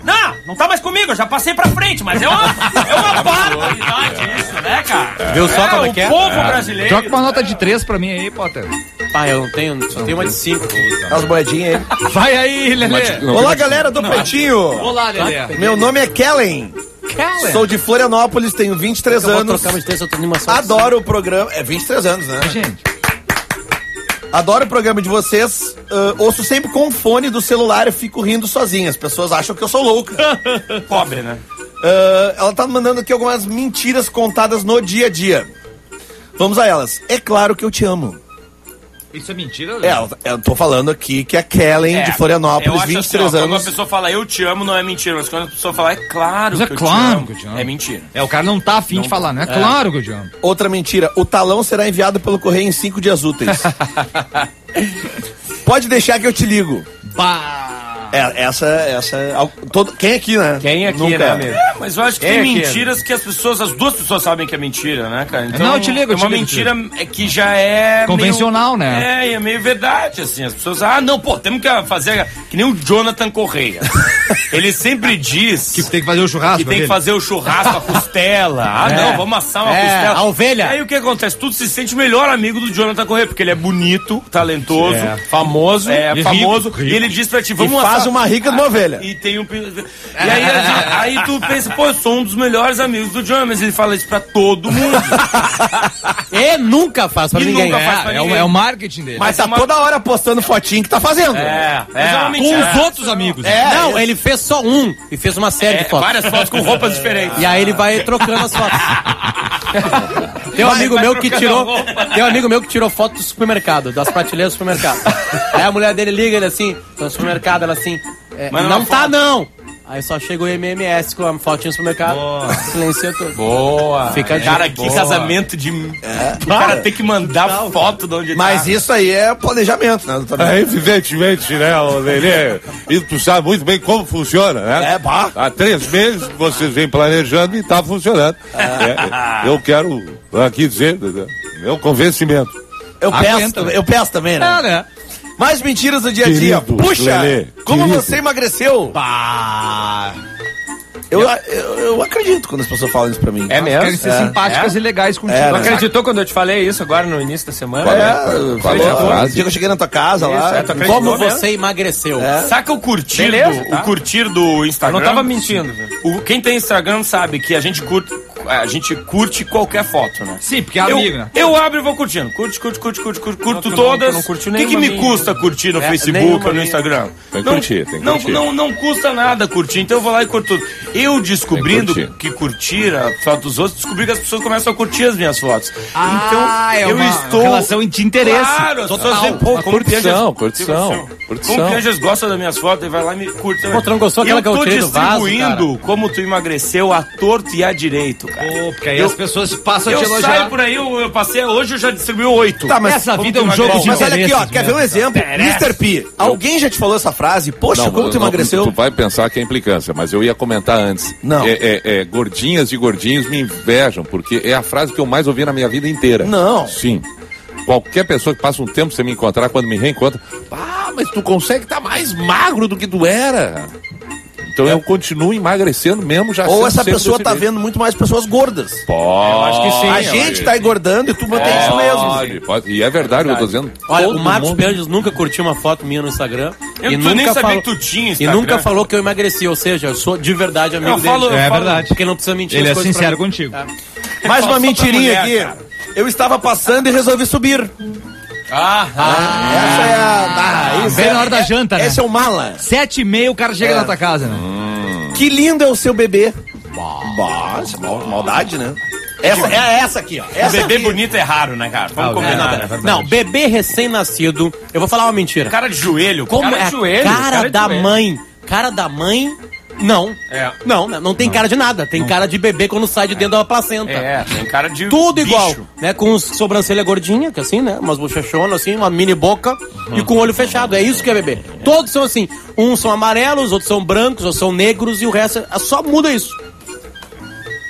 Não, não tá mais comigo, eu já passei pra frente, mas é uma, é uma barbaridade isso, né, cara? Viu só é, como é o que é? povo brasileiro. Troca uma nota de três pra mim aí, Potter. Ah, eu não tenho, só tenho uma de cinco. As moedinhas aí. Vai aí, Lelê. Olá, galera do Pretinho. Olá, Lelê. Meu nome é Kellen. Kellen. Sou de Florianópolis, tenho vinte e três Eu vou anos. trocar uma de três, eu tô animação. Adoro o programa. É vinte e três anos, né? Gente, Adoro o programa de vocês. ah, ouço sempre com o fone do celular e fico rindo sozinha. As pessoas acham que eu sou louca. Pobre, né? Ah, ela tá mandando aqui algumas mentiras contadas no dia a dia. Vamos a elas. É claro que eu te amo. isso é mentira, É, Lelê? ela- eu tô falando aqui que a Kellen de eu Florianópolis, acho vinte e assim, três ó, Quando anos. a pessoa fala eu te amo, não é mentira. Mas quando a pessoa fala é claro, Mas é que, eu claro te amo, que eu te amo. é mentira. É, o cara não tá afim de falar, né? É claro que eu te amo. Outra mentira. O talão será enviado pelo correio em cinco dias úteis. Pode deixar que eu te ligo. Bah. É, essa, essa, al- todo, quem aqui, né? Quem aqui, Nunca. né, amigo? É, mas eu acho que Quem tem é que é? mentiras que as pessoas, as duas pessoas sabem que é mentira, né, cara? Então, Não, eu te ligo, eu é te uma ligo, mentira é que já é Convencional, meio, né? É, e é meio verdade, assim. As pessoas, ah, não, pô, temos que fazer que nem o Jonathan Correia. Ele sempre diz Que tem que fazer o churrasco. que tem que dele. fazer o churrasco, a costela. Ah, É. não, vamos assar uma É, costela. a ovelha. E aí o que acontece? Tu se sente o melhor amigo do Jonathan Correia, porque ele é bonito, talentoso, É. famoso, é, E famoso, rico, rico. e ele diz pra ti, E vamos faz assar. uma rica de uma ovelha. E tem um. E aí, aí tu pensa, pô, eu sou um dos melhores amigos do Jonathan, mas ele fala isso pra todo mundo. E nunca faz pra E ninguém. nunca faz pra É, é, o, ninguém. é o marketing dele. Mas Mas tá é uma- toda hora postando fotinho que tá fazendo. É, É. é, uma Com mentira. os outros amigos. É. Não, ele fez só um e fez uma série É, de fotos. várias fotos com roupas diferentes. E aí ele vai trocando as fotos. Tem um Vai- amigo vai meu que trocando tirou. a roupa. Tem um amigo meu que tirou foto do supermercado, das prateleiras do supermercado. Aí a mulher dele liga ele assim, no supermercado, ela assim. é, Manda não uma tá foto. não! Aí só chega o M M S com a fotinha no supermercado. Silencia tudo. Boa. Fica de Cara, que Boa. casamento de. O cara tem que mandar foto de onde Mas tá. isso aí é planejamento, né, doutor? É, evidentemente, né, ô Lelê? E tu sabe muito bem como funciona, né? É, pá. Há três meses que vocês vêm planejando e tá funcionando. É, eu quero aqui dizer, meu convencimento. Eu peço, Aguenta, também- né? eu peço também, né? É, né? Mais mentiras do dia a dia. Querido, Puxa, Lelê, como querido. você emagreceu? Bah. Eu, eu, eu acredito quando as pessoas falam isso pra mim. É mesmo? Querem ser É. simpáticas e legais contigo. É, Tu né? acreditou quando eu te falei isso agora no início da semana? Qual é? É, Qual é a falou, frase? o dia que eu cheguei na tua casa Isso, lá. é, tu acreditou Como mesmo? você emagreceu? É. Saca o curtir, Beleza, do, tá. o curtir do Eu Instagram? não tava mentindo, velho. O, quem tem Instagram sabe que a gente curte, a gente curte qualquer foto, né? Sim, porque é Eu, amigo, né? eu abro e vou curtindo. Curte, curte, curte, curte, curte, curto tu não- todas. tu não curtiu O que, que nenhuma me minha. custa curtir no É, Facebook nenhuma ou no minha. Instagram? Tem que não, curtir, tem que não, curtir. Não, não custa nada curtir, então eu vou lá e curto tudo. Eu descobrindo Tem que que curtir a foto dos outros, descobri que as pessoas começam a curtir as minhas fotos. Ah, é então, eu uma estou... relação de interesse. Claro, as pessoas dizem, pô, Uma como curtição, Pianges- curtição, Como curtição. Pianges gosta das minhas fotos, ele vai lá e me curte também. Pô, tu não gostou daquela que eu tirei do vaso, distribuindo como tu emagreceu a torto e a direito, cara. Pô, porque aí Eu- as pessoas passam a te Eu elogiar. saio por aí, eu, eu passei, hoje eu já distribuí oito. Tá, mas Essa como vida é tu um jogo emagrece? de Mas olha aqui, ó, interesses quer ver um mesmo. exemplo? Interessa. mister P, alguém já te falou essa frase? Poxa, Não, como tu não, emagreceu? Tu vai pensar que é implicância, mas eu ia comentar antes. Não. É, é, é, gordinhas e gordinhos me invejam, porque é a frase que eu mais ouvi na minha vida inteira. Não. Sim. Qualquer pessoa que passa um tempo sem me encontrar, quando me reencontra, ah, mas tu consegue estar mais magro do que tu era. Então eu continuo emagrecendo mesmo já Ou sendo essa sempre pessoa desse tá jeito. vendo muito mais pessoas gordas. Pode. Eu acho que sim. A gente tá engordando e tu mantém isso mesmo. Pode, pode. E é verdade, eu tô dizendo. Olha, todo o Marcos mundo- Pianges nunca curtiu uma foto minha no Instagram. Eu e tu nem nunca sabia falou, que tu tinha E Instagram. nunca falou que eu emagreci, ou seja, eu sou de verdade amigo Eu falo- dele. É falo- verdade. Porque não precisa mentir Ele as é coisas pra sincero mim. contigo. Tá. Mais uma Só pra mentirinha mulher, aqui. cara. Eu estava passando e resolvi subir. Ah, ah. Essa é a. Ah, isso Bem é- na hora da é- janta, né? Esse é o mala. Sete e meia o cara chega É. na tua casa, né? Que lindo é o seu bebê. Bah, isso é mal- maldade, né? Essa é essa aqui, ó. O Essa bebê aqui. bonito é raro, né, cara? Vamos Ah, combinar. é, né? é Não, bebê recém-nascido, eu vou falar uma mentira. Cara de joelho. Como cara é de joelho. cara, cara de da joelho. mãe? Cara da mãe? Não. É. Não, não, não tem cara de nada. Tem cara de bebê quando sai de dentro da placenta. É, tem cara de Tudo bicho. igual, né? Com os sobrancelha gordinha, que assim, né? Umas bochechonas assim, uma mini boca e com o olho fechado. É isso que é bebê. Todos são assim. Uns são amarelos, outros são brancos, outros são negros e o resto é... só muda isso.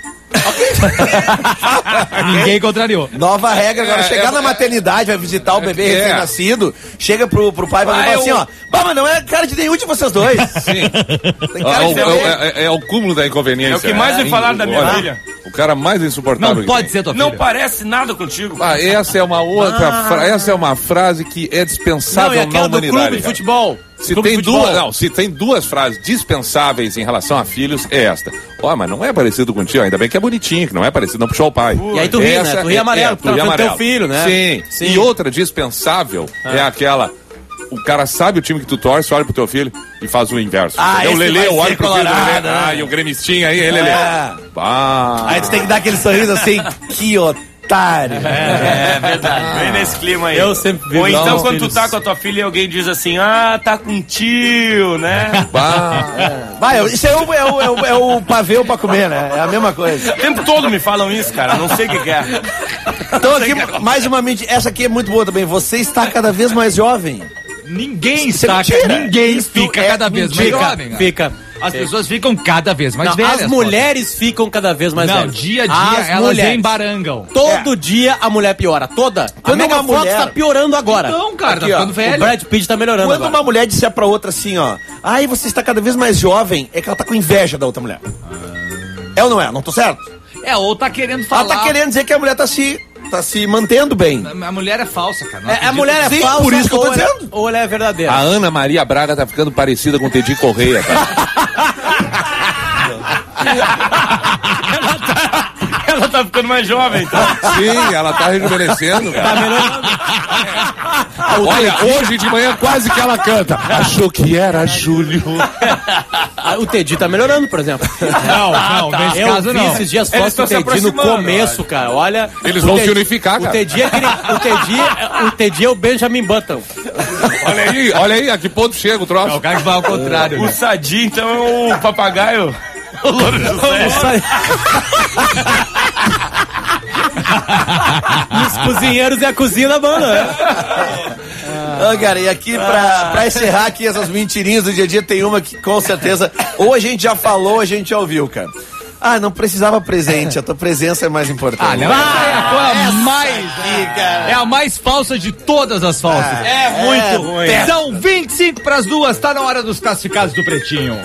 Ninguém contrariou. Nova regra agora. É, chegar é, na maternidade, vai visitar o bebê é. recém-nascido, chega pro, pro pai e vai Ah, falar eu- assim, ó. Pá, mas não é cara de nenhum de vocês dois. Sim. Tem Ah, cara o- de é, o- bebê. é- é o cúmulo da inconveniência. É o que mais né? me falaram da minha Olha, filha. O cara mais insuportável. Não que pode tem. ser tua Não filha. parece nada contigo. Ah, essa é uma outra Ah. fra- essa é uma frase que é Não, dispensável e na aquela do humanidade. clube de cara. futebol. Se Clube de tem, futebol. duas, não, se tem duas frases dispensáveis em relação a filhos, é esta. Ó, mas não é parecido contigo, ainda bem que é bonitinho, que não é parecido, não puxou o pai. E aí tu ri, né? Tu ri amarelo, tu tá ri na frente do teu amarelo. filho, né? Sim. Sim. E outra dispensável é aquela... O cara sabe o time que tu torce, olha pro teu filho e faz o inverso. Ah, Entendeu? O esse Lelê, vai eu ser olho pro filho do Lelê. colorado, né? Ah, e o gremistinho aí, ele, Lelê. É. Ah. Aí tu tem que dar aquele sorriso assim, que otário. É verdade. Vem nesse clima aí. Eu sempre vi Ou então meus quando tu filhos. tá com a tua filha e alguém diz assim, ah, tá com tio, né? Bah. Vai, isso é o, é, o, é, o, é o pavê pra comer, né? É a mesma coisa. O tempo todo me falam isso, cara. Não sei o que, que é. Então aqui, mais uma mentira. Essa aqui é muito boa também. Você está cada vez mais jovem. Ninguém Isso é está, mentira. ninguém Isso fica é cada vez mais Fica, jovem. cara. fica. As pessoas ficam cada vez mais Não, velhas. as mulheres ficam cada vez mais Não, velhas. dia a dia As elas mulheres. embarangam. Todo dia a mulher piora. Toda. Quando a Mega uma Fox mulher- tá piorando agora. Então, cara, Aqui, tá ó, ficando O velho. Brad Pitt tá melhorando Quando agora. uma mulher disser pra outra assim, ó, ai, você está cada vez mais jovem, é que ela tá com inveja da outra mulher. É ou não é? Não tô certo? É, ou tá querendo falar. Ela tá querendo dizer que a mulher tá se, tá se mantendo bem. A mulher é falsa, cara. Não É, a acredito. mulher é Sim, falsa por isso que eu tô ou ela- dizendo. ou ela é verdadeira. A Ana Maria Braga tá ficando parecida com o Teddy Correia, cara. Ela tá ficando mais jovem, então. Sim, ela tá rejuvenescendo, cara. Tá melhorando. Olha, hoje de manhã quase que ela canta. Achou que era Júlio. Ah, o Teddy tá melhorando, por exemplo. Não, não, nesse Eu caso vi não. esses dias Eles fotos do estão se Teddy no aproximando, começo, cara. Olha. Eles o vão Teddy- se unificar, O cara. Teddy é, aquele- o Teddy, é- o Teddy é o Benjamin Button. Olha aí, olha aí, a que ponto chega o É troço. o cara que vai ao contrário. O né? Sadi, então, é o papagaio. O Louro José. E os cozinheiros e a cozinha da banda, né? Ah, cara, e aqui pra, pra encerrar aqui essas mentirinhas do dia a dia, tem uma que com certeza ou a gente já falou ou a gente já ouviu, cara. Ah, não precisava presente, a tua presença é mais importante. Ah, não, essa é a coisa mais. cara. É a mais falsa de todas as falsas. É muito ruim. São vinte e cinco para as duas, tá na hora dos classificados do Pretinho.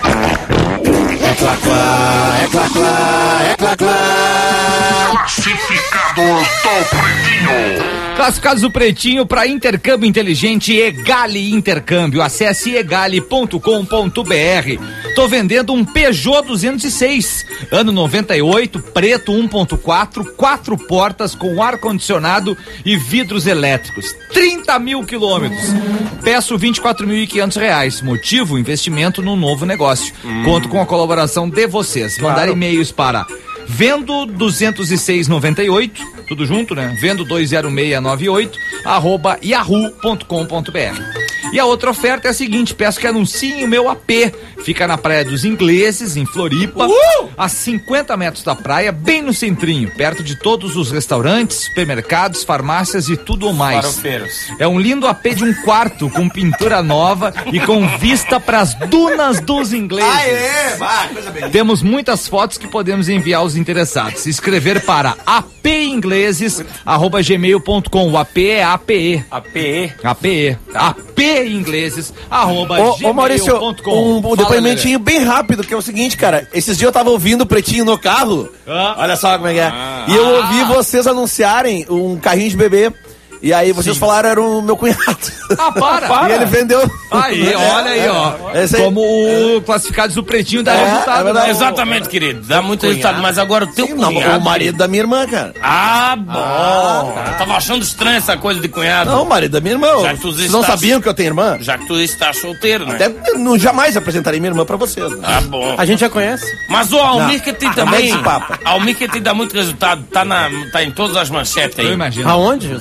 Classificados do Pretinho para intercâmbio inteligente Egale Intercâmbio. Acesse egale ponto com ponto br. Tô vendendo um Peugeot duzentos e seis, ano noventa e oito, preto um ponto quatro, quatro portas com ar-condicionado e vidros elétricos. trinta mil quilômetros. Peço vinte e quatro mil e quinhentos reais. Motivo, investimento num novo negócio. Conto com a colaboração de vocês. Mandar e-mails para Vendo duzentos e seis noventa e oito, tudo junto, né? Vendo dois zero seis nove oito, arroba yahoo ponto com ponto br. E a outra oferta é a seguinte: peço que anunciem o meu A P. Fica na Praia dos Ingleses, em Floripa, uh! a cinquenta metros da praia, bem no centrinho, perto de todos os restaurantes, supermercados, farmácias e tudo mais. Farofeiros. É um lindo A P de um quarto, com pintura nova e com vista para as dunas dos ingleses. Ah, é? Vai, coisa bem. Temos muitas fotos que podemos enviar aos interessados. Escrever para apingleses arroba gmail ponto com. O A P é A P E. A P E. A P E. apingleses arroba Ô, ô Maurício, gmail ponto com. um, um Fala, depoimentinho bem rápido, que é o seguinte, cara. Esses dias eu tava ouvindo o Pretinho no carro. Ah. Olha só como é que é. E eu ouvi vocês anunciarem um carrinho de bebê. E aí vocês falaram era o meu cunhado. Ah, para. E ele vendeu. Aí, olha aí, ó. Esse aí- Como o classificados do Pretinho dá É, resultado. é verdade. né? Exatamente, querido. Dá muito resultado. Mas agora o teu Sim, não, cunhado... o marido da minha irmã, cara. Ah, bom. Eu tava achando estranho essa coisa de cunhado. Não, o marido da minha irmã. Já que tu Vocês não está- sabiam que eu tenho irmã? Já que tu está solteiro, né? Até não, jamais apresentarei minha irmã pra vocês. Né? Ah, bom. A gente já conhece. Mas o Almir Não. que tem Ah, também... mais esse papo. Almir que tem dá muito resultado. Tá, na, tá em todas as manchetes aí. Eu imagino. Aonde, as manchetes? Todas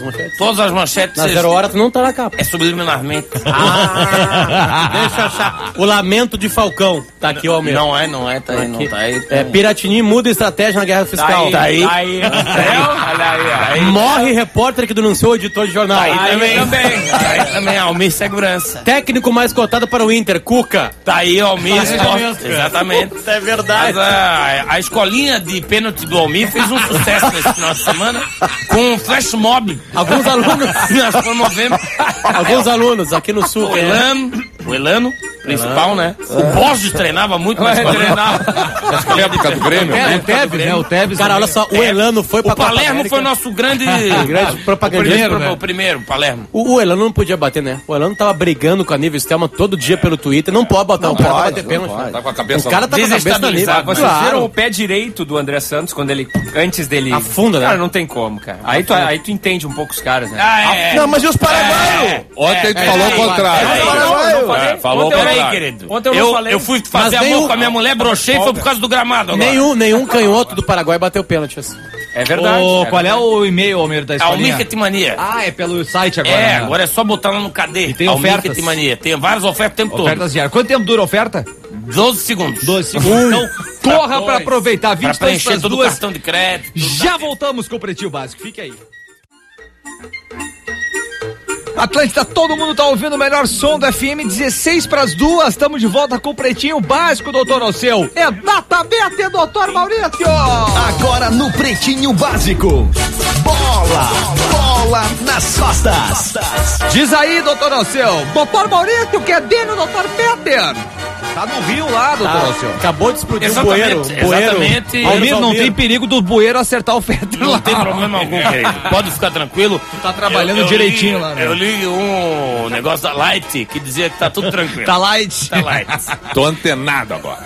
todas as manchetes. Na Zero Hora tu não tá na capa. É subliminarmente. Ah, deixa eu achar. O lamento de Falcão. Tá aqui o Almeida. Não é, não é, tá aí, Aqui. não tá aí. É, Piratini muda estratégia na guerra fiscal. Tá aí. Tá aí. Olha aí, ó. Aí. Morre repórter que denunciou o editor de jornal. Aí, Aí também. também. Aí também, Almir Segurança. Técnico mais cotado para o Inter, Cuca. Tá aí, Almir Tá Esporte. mesmo. Exatamente. É verdade. Mas a, a escolinha de pênalti do Almir fez um sucesso nesse final de semana com um flash mob. Alguns alunos. Nós promovemos. Alguns alunos aqui no sul. O Elano, o Elano, principal, né? O Borges treinava muito na escolinha. Na época do Grêmio. É, o Tevez, né? O Tevez. Cara, olha só, o Elano foi pra O Palermo Copa foi América. nosso grande... grande propagandista, o primeiro, né? O primeiro, Palermo. O, o Elano não podia bater, né? O Elano tava brigando com a Nível Stelman todo dia pelo Twitter. Não pode botar Não um cara pra pode, bater não pênalti. pode. né? Tá com a cabeça O cara tá com a cabeça na Nível. Ah, vocês Claro. viram o pé direito do André Santos quando ele. Antes dele. Afunda, né? Cara, não tem como, cara. Aí tu, aí tu entende um pouco os caras, né? Ah, é. Não, mas e os paraguaios? Ontem tu falou o é, contrário. é, Não, eu não falei. É, falou Ontem o eu Peraí, contrário. querido. Ontem eu não eu, falei. eu fui fazer Mas amor nenhum- com a minha mulher, brochei e foi por causa do gramado agora. Nenhum, nenhum canhoto do Paraguai bateu pênalti. assim. É verdade. Ô, é qual é verdade. o e-mail, Almir, da escolinha? Almir Mania. Ah, é pelo site agora. É, né? agora é só botar lá no cadê. E tem Almir ofertas? Mania. Tem várias ofertas o tempo Ofertas diárias. Quanto tempo dura a oferta? todo. doze segundos. doze segundos. Então, corra pra aproveitar. Pra vinte e três preencher pras todo o duas. cartão de crédito. Já voltamos com o Pretinho Básico. Fique aí. Atlântida, todo mundo tá ouvindo o melhor som do F M, dezesseis para as duas. Estamos de volta com o Pretinho Básico, doutor Alceu. Exatamente, doutor Maurício. Agora no Pretinho Básico. Bola, bola nas costas. Diz aí, doutor Alceu. Doutor Maurício, que é dele, doutor Peter. Tá no Rio lá, doutor Tá, Alceu. acabou de explodir um Exatamente, bueiro. bueiro. exatamente. Almir, não Almir. tem perigo do bueiro acertar o Fetter lá. Não tem problema algum, querido. Pode ficar tranquilo. Tá trabalhando direitinho li, lá, né? Eu li um negócio da Light que dizia que tá tudo tranquilo. Tá light. Tá light. Tô antenado agora.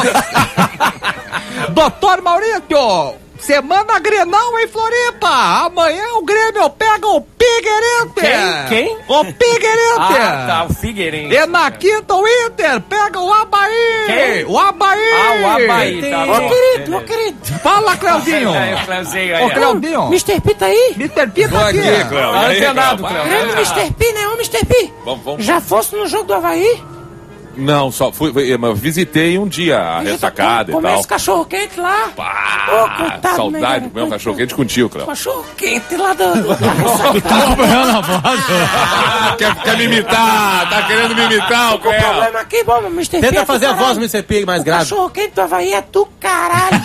Doutor Maurício, semana Grenal em Floripa. Amanhã o Grêmio pega o Figueirense. Quem? Quem? O Figueirense. Ah, tá, o Figueirense. E na quinta o Inter pega o Avaí. Quem? O Avaí. Ah, o Avaí, tá bom. querido, ô querido. Fala, Cleudinho. É, o Cleuzinho aí, Ô, ó. Cleudinho. mister P tá aí? mister P tá aqui. Cléo. Tá antenado, Cléo. Cléo. Grande mister P, né? Ô, mister P. Vamos, vamos. Já fosse no jogo do Havaí? Não, só fui, fui- mas visitei um dia a ressacada e Comer tal. esse cachorro quente lá. Pá, Ô, coitado, saudade né, do meu cara? cachorro quente contigo, Cléo. Cachorro quente lá do, do da ressacada. quer, quer me imitar? Tá querendo me imitar, O problema aqui, bom, mister P. Tenta é do fazer a caralho. voz do mister P mais O grave. cachorro quente do Havaí é do caralho.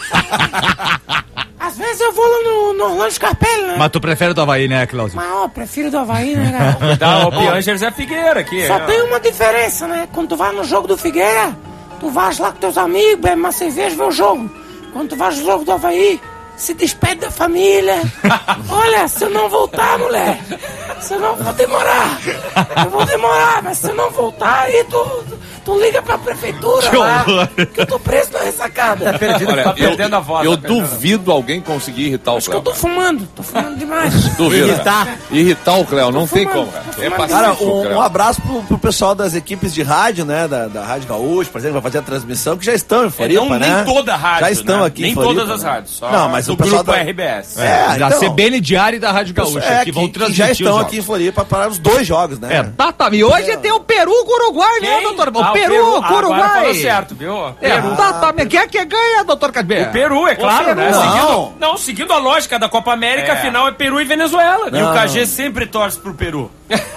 Às vezes eu vou lá no, no Orlando Scarpelli, né? Mas tu prefere do Avaí, né, Cleudinho? Mas, ó, prefiro do Havaí, né, cara? Tá, o Piangers é Figueira aqui. Só é. tem uma diferença, né? Quando tu vai no jogo do Figueira, tu vais lá com teus amigos, bebe uma cerveja, vê o jogo. Quando tu vais no jogo do Havaí, se despede da família. Olha, se eu não voltar, mulher, se eu não vou demorar, eu vou demorar, mas se eu não voltar, aí tu, tu liga pra prefeitura lá, que eu tô preso na ressacada. Olha, Tá eu, perdendo a voz, eu tá perdendo a duvido alguém conseguir irritar o Acho que eu Cléo. tô fumando, tô fumando demais. Duvido. Irritar. Irritar o Cléo, não tem fumando, como, cara. tô É fumando. Cara, pacífico, um, Cléo. um abraço pro, pro pessoal das equipes de rádio, né? Da, da Rádio Gaúcho, por exemplo, vai fazer a transmissão, que já estão em Floripa, não, né? nem toda a rádio, Já estão né? aqui Nem em Floripa, todas as né? rádios, só Não, mas do o pessoal grupo da R B S. É, da então, C B N Diário e da Rádio Gaúcha, é, que vão que, que transmitir já os estão jogos. aqui em Floripa para os dois jogos, né? É, tá, tá. E hoje tem o Peru com o Uruguai, né, doutor? O Ah, Peru com o Agora Uruguai. falou certo, viu? É, Peru. tá, tá. Quem é que ganha, doutor Cadê? O Peru, é claro, Peru. né? Não. Seguindo, não, seguindo a lógica da Copa América, É. afinal é Peru e Venezuela. E o K G sempre torce pro Peru.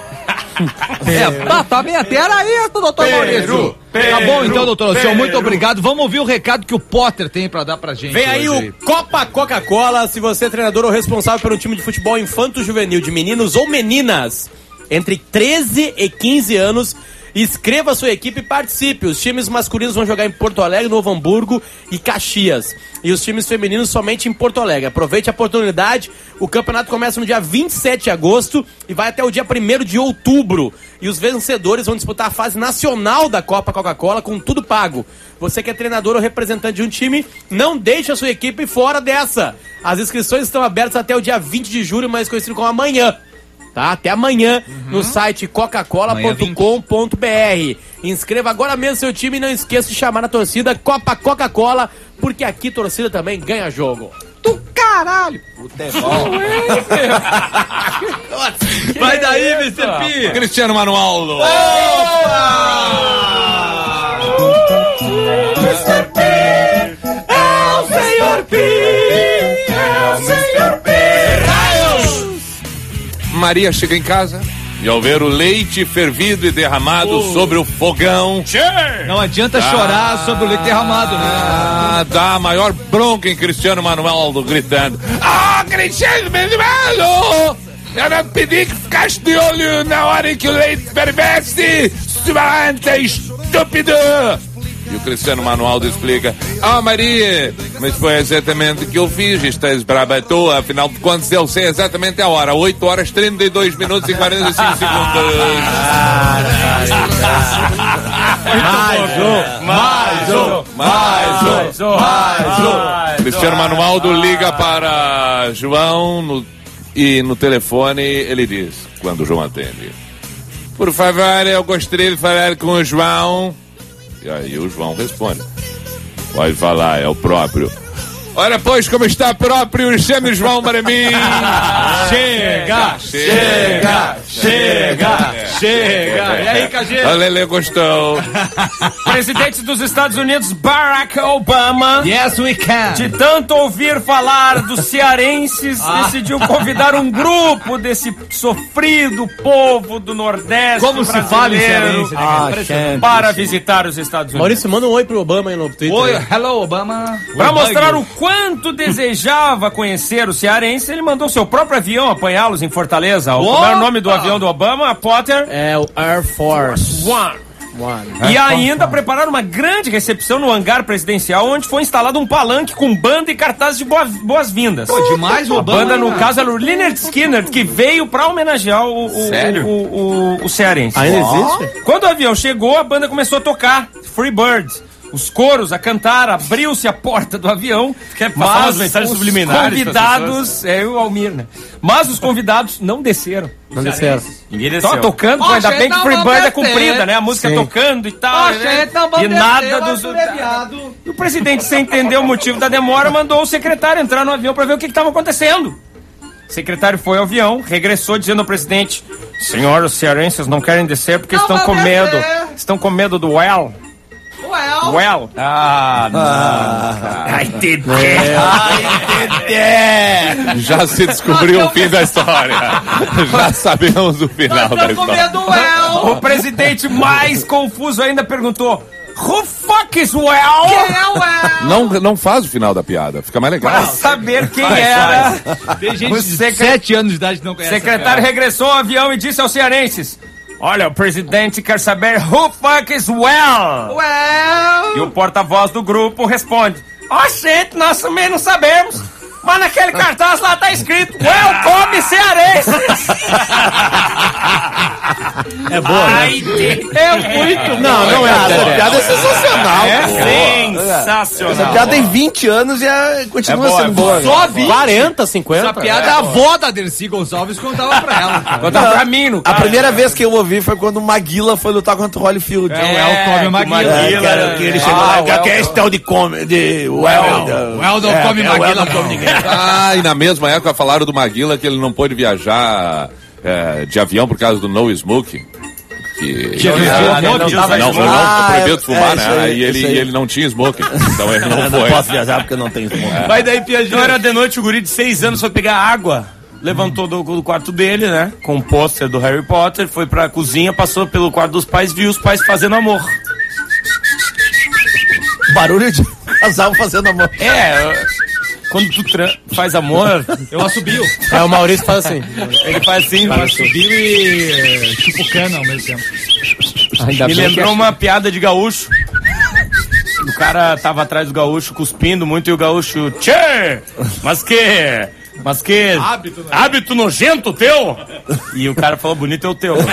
É, tá, tá bem até era isso, doutor Maurício. Tá bom então, doutor Alceu, muito obrigado. Vamos ouvir o recado que o Potter tem pra dar pra gente. Vem aí hoje. o Copa Coca-Cola. Se você é treinador ou responsável pelo time de futebol infanto-juvenil de meninos ou meninas entre treze e quinze anos, inscreva sua equipe e participe. Os times masculinos vão jogar em Porto Alegre, Novo Hamburgo e Caxias. E os times femininos somente em Porto Alegre. Aproveite a oportunidade. O campeonato começa no dia vinte e sete de agosto e vai até o dia primeiro de outubro. E os vencedores vão disputar a fase nacional da Copa Coca-Cola com tudo pago. Você que é treinador ou representante de um time, não deixe a sua equipe fora dessa. As inscrições estão abertas até o dia vinte de julho, mais conhecido como amanhã. Tá? Até amanhã no site coca cola ponto com ponto b r. Inscreva agora mesmo seu time e não esqueça de chamar a torcida Copa Coca-Cola, porque aqui torcida também ganha jogo. Do caralho! Futebol. Vai daí, mister P. Cristiano Manualdo. mister P, é o senhor P, é o senhor P. Maria chega em casa e ao ver o leite fervido e derramado oh. sobre o fogão... Não adianta ah, chorar sobre o leite derramado, né? Ah, dá a maior bronca em Cristiano Manualdo, gritando: Ah, Cristiano Manualdo! Eu não pedi que ficasse de olho na hora em que o leite fervesse, sua anta estúpido! E o Cristiano Manualdo explica: Ah, Maria, mas foi exatamente o que eu fiz. Estás braba à toa, afinal de contas eu sei exatamente a hora. oito horas, trinta e dois minutos e quarenta e cinco segundos. Mais um, mais um, mais um, mais um. Cristiano Manualdo liga para João no, e no telefone ele diz, quando o João atende: Por favor, eu gostaria de falar com o João. E aí o João responde: Pode falar, é o próprio. Ora, pois, como está próprio, chame o João para mim. Chega, chega, chega, chega. E aí, Cagê? A Lelê gostou. Presidente dos Estados Unidos, Barack Obama. Yes, we can. De tanto ouvir falar dos cearenses, ah. decidiu convidar um grupo desse sofrido povo do Nordeste. Como se fala em cearense, né? Ah, para visitar os Estados Unidos. Maurício, manda um oi pro Obama aí no Twitter. Oi, hello, Obama. Para mostrar o quanto desejava conhecer o cearense, ele mandou seu próprio avião apanhá-los em Fortaleza. O primeiro nome do avião do Obama, Potter, é o Air Force One. One. E ainda prepararam uma grande recepção no hangar presidencial, onde foi instalado um palanque com banda e cartazes de boa, boas-vindas. Pô, demais o Obama. A banda, no caso, era o Lynyrd Skynyrd, que veio pra homenagear o, o, Sério? o, o, o, o cearense. Ainda existe? Quando o avião chegou, a banda começou a tocar Free Birds. Os coros a cantar, abriu-se a porta do avião. Quer passar umas mensagens os subliminares convidados, é o Almir, né? Mas os convidados não desceram. Não desceram. Ninguém desceu. Tava tocando, Ó, ainda gente, bem que não Free vão Bird é descer. comprida, né? A música Sim. tocando e tal. Ó, né? gente, não vão E descer, nada o dos. abreviado. E o presidente, sem entender o motivo da demora, mandou o secretário entrar no avião pra ver o que estava acontecendo. O secretário foi ao avião, regressou dizendo ao presidente: Senhor, os cearenses não querem descer porque Não estão vão com medo. descer. Estão com medo do well. Well. Well. Ah, não. Ah. Ai, Dedé. Ai, Dedé! Já se descobriu o fim da história. Já sabemos o final da Estão com história. medo, well. O presidente, mais confuso ainda, perguntou: Who fuck is well? Quem é o well? Não, não faz o final da piada, fica mais legal. Pra saber quem era. Tem gente O de secre- sete anos de idade que não O conhece. secretário regressou ao avião e disse aos cearenses: Olha, o presidente quer saber who fuck is well. Well. E o porta-voz do grupo responde: Ó, gente, nós também não sabemos. Mas naquele cartaz lá tá escrito: Welcome cearenses. É boa, né? Ai, é muito. Não, não é. Essa piada é sensacional. É pô. sensacional. Essa piada tem vinte anos e é, continua É boa, sendo é boa. Só vinte. quarenta, cinquenta. Essa piada a avó da Dercy Gonçalves contava pra ela. cara. Conta pra mim, no A caso. primeira vez que eu ouvi foi quando o Maguila foi lutar contra o Holyfield. É, o El come o Maguila. É, que, era- que ele chegou Ah, lá, o que El- é questão de come, de well, O El não come Maguila, não. Ah, e na mesma época falaram do Maguila que ele não pôde viajar é, de avião por causa do no smoking. Que, Que ele Ah, não não, tava não, não, Ah, é proibido é- fumar, é né? isso aí, Aí ele, isso aí. ele não tinha smoking, então ele não Eu não foi. posso viajar porque eu não tenho smoking. Vai daí, Piaget. Então era de noite, o guri de seis anos foi pegar água. Levantou do, do quarto dele, né? Com o pôster do Harry Potter, foi pra cozinha, passou pelo quarto dos pais, viu os pais fazendo amor. Barulho de casal fazendo amor. É, quando tu tra- faz amor, Eu assobio. É, o Maurício faz assim. ele faz assim. Eu assobio e chupo cana ao mesmo tempo. Ainda Me bem lembrou que uma piada de gaúcho. O cara tava atrás do gaúcho, cuspindo muito, e o gaúcho: Tchê! Mas que... Mas que... Hábito, né? Hábito nojento teu! E o cara falou: bonito é o teu.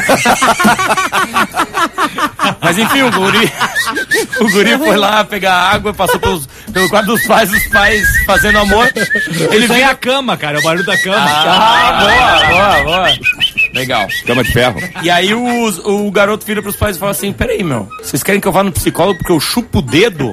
Mas enfim, o guri... O guri foi lá pegar água, passou pelos, pelo quarto dos pais, os pais fazendo amor. Ele vem a cama, cara. É o barulho da cama. Ah, boa, boa, boa. Legal. Cama de ferro. E aí o, o garoto vira pros pais e fala assim, peraí, meu, vocês querem que eu vá no psicólogo porque eu chupo o dedo?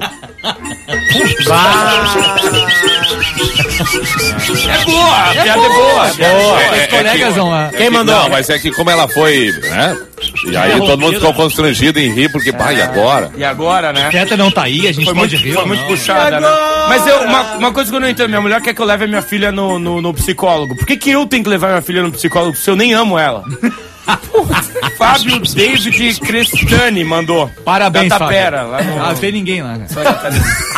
É boa, a piada é boa. É boa. Os É, colegas é que- vão lá. é que- Não, mas é que como ela foi, né? E aí todo mundo ficou constrangido em rir, porque, pai, e agora? E agora, né? A Teta não tá aí, a gente Foi pode muito, rir. foi ou muito não. puxada, né? Mas eu, uma, uma coisa que eu não entendo, minha mulher quer que eu leve a minha filha no, no, no psicólogo. Por que que eu tenho que levar minha filha no psicólogo se eu nem amo ela? Fábio David Crestani mandou. Parabéns, da Fábio. Tapera, lá no... Ah, vê ninguém lá, cara.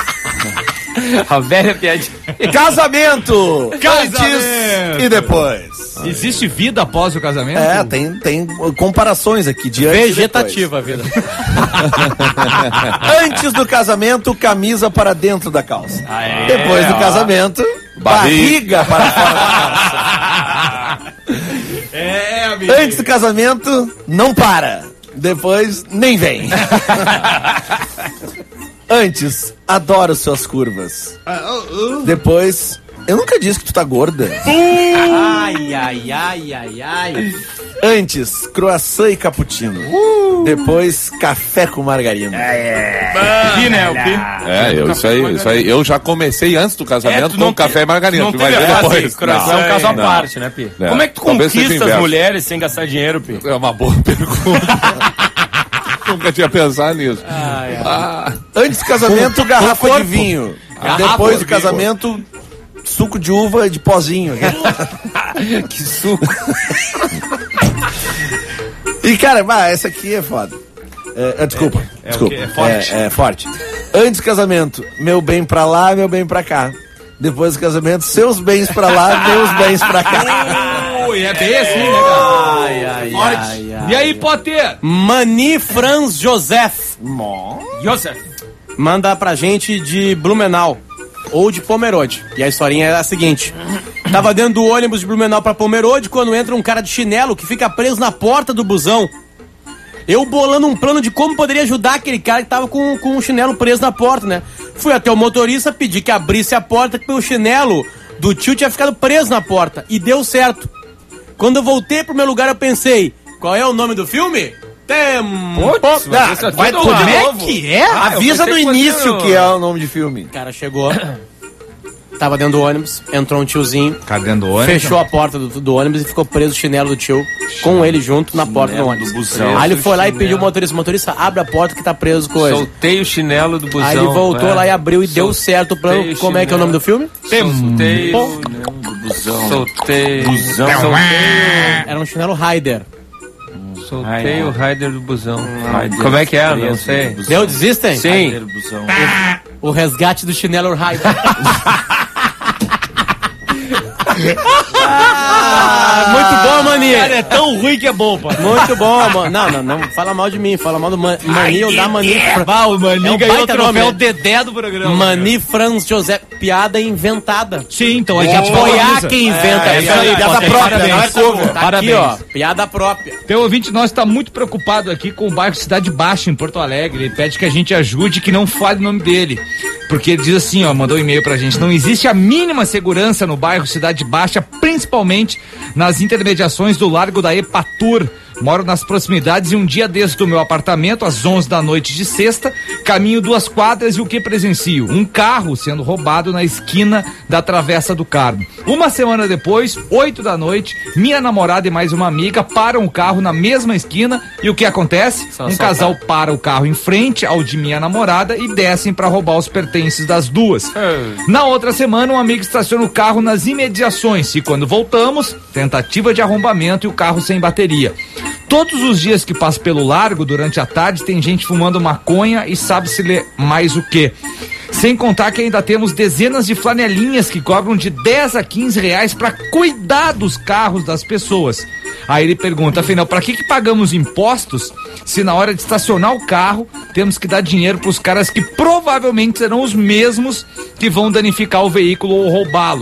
A velha piadinha. Casamento! Casamento! Antes e depois. Existe vida após o casamento? É, tem, tem comparações aqui de antes Vegetativa a vida. e depois. Antes do casamento, camisa para dentro da calça. Aê, Depois do ó. casamento, Barriga. barriga para fora da calça. É, amigo. Antes do casamento, não para. Depois, nem vem. Antes, adoro suas curvas. Depois, eu nunca disse que tu tá gorda. Ai, ai, ai, ai, ai. Antes, croissant e cappuccino. Depois, café com margarina. Pi, né? O Pi. É, eu, isso aí, isso aí. Eu já comecei antes do É, casamento tu com não café te- e margarina. Não Tu teve vai ver a depois. depois. Coração é um Não, caso à não. parte, né, Pi? É. Como é que tu Talvez seja conquista as inverso. mulheres sem gastar dinheiro, Pi? É uma boa pergunta. Nunca tinha pensado nisso. Ah, Antes do casamento, garrafa de vinho. Garrafa Depois de do vinho. casamento, suco de uva de pozinho. Que suco. E, cara, bah, essa aqui é foda. É, é, desculpa, é desculpa. o quê? É forte? É, é forte. Antes do casamento, meu bem pra lá, meu bem pra cá. Depois do casamento, seus bens pra lá, meus bens pra cá. Ui, é bem assim, né, cara? Ai, ai, ai, ai. E aí, Potter? Mani Franz Joseph. Joseph. Manda pra gente de Blumenau. Ou de Pomerode. E a historinha é a seguinte. Tava dentro do ônibus de Blumenau pra Pomerode quando entra um cara de chinelo que fica preso na porta do busão. Eu bolando um plano de como poderia ajudar aquele cara que tava com, com o chinelo preso na porta, né? Fui até o motorista, pedi que abrisse a porta, porque o chinelo do tio tinha ficado preso na porta. E deu certo. Quando eu voltei pro meu lugar, eu pensei, qual é o nome do filme? Tempo. Putz, Ah, essa vai tudo tudo lá. de Como é novo? que é? Avisa eu no pensei que início fosse que é o nome de filme. O cara chegou, tava dentro do ônibus, entrou um tiozinho, Cara dentro do ônibus. fechou a porta do, do ônibus e ficou preso o chinelo do tio com ele junto na porta do ônibus. Aí ele foi lá e pediu o motorista, motorista, abre a porta que tá preso coisa. Soltei o chinelo do busão. Aí ele voltou é. lá e abriu e deu certo o plano. Soltei o Como é que é o nome do filme? Soltei o chinelo do busão. Soltei. Busão. Era um chinelo Raider. Soltei o rider do busão. Como é que é? Não sei. Deu, desistem? Sim. O resgate do chinelo Raider. Ah, muito bom, Mani. Cara, é tão ruim que é bom, pô. Muito bom, mano. Não, não, não fala mal de mim. Fala mal do Man- Mani ou da Mani. Bah, o Mani É um ganhou o baita troféu nome, né? Dedé do programa. Mani Franz José. Piada inventada. Sim, então a Tem que gente apoiar valoriza. quem inventa. É, isso aí, piada Potter, própria, parabéns. não é cover. Tá Parabéns. aqui, ó. Piada própria. Teu ouvinte nosso está muito preocupado aqui com o bairro Cidade Baixa, em Porto Alegre. Ele pede que a gente ajude, que não fale o nome dele. Porque ele diz assim, ó, mandou um e-mail pra gente. Não existe a mínima segurança no bairro Cidade Baixa, principalmente nas intermediações do Largo da Epatur. Moro nas proximidades e um dia desde do meu apartamento, às onze da noite de sexta, caminho duas quadras e o que presencio? Um carro sendo roubado na esquina da Travessa do Carmo. Uma semana depois, oito da noite, minha namorada e mais uma amiga param o carro na mesma esquina e o que acontece? Um casal para o carro em frente ao de minha namorada e descem para roubar os pertences das duas. Na outra semana, um amigo estaciona o carro nas imediações e quando voltamos, tentativa de arrombamento e o carro sem bateria. Todos os dias que passo pelo largo, durante a tarde, tem gente fumando maconha e sabe-se ler mais o quê. Sem contar que ainda temos dezenas de flanelinhas que cobram de dez a quinze reais para cuidar dos carros das pessoas. Aí ele pergunta, afinal, para que que pagamos impostos se na hora de estacionar o carro temos que dar dinheiro para os caras que provavelmente serão os mesmos que vão danificar o veículo ou roubá-lo?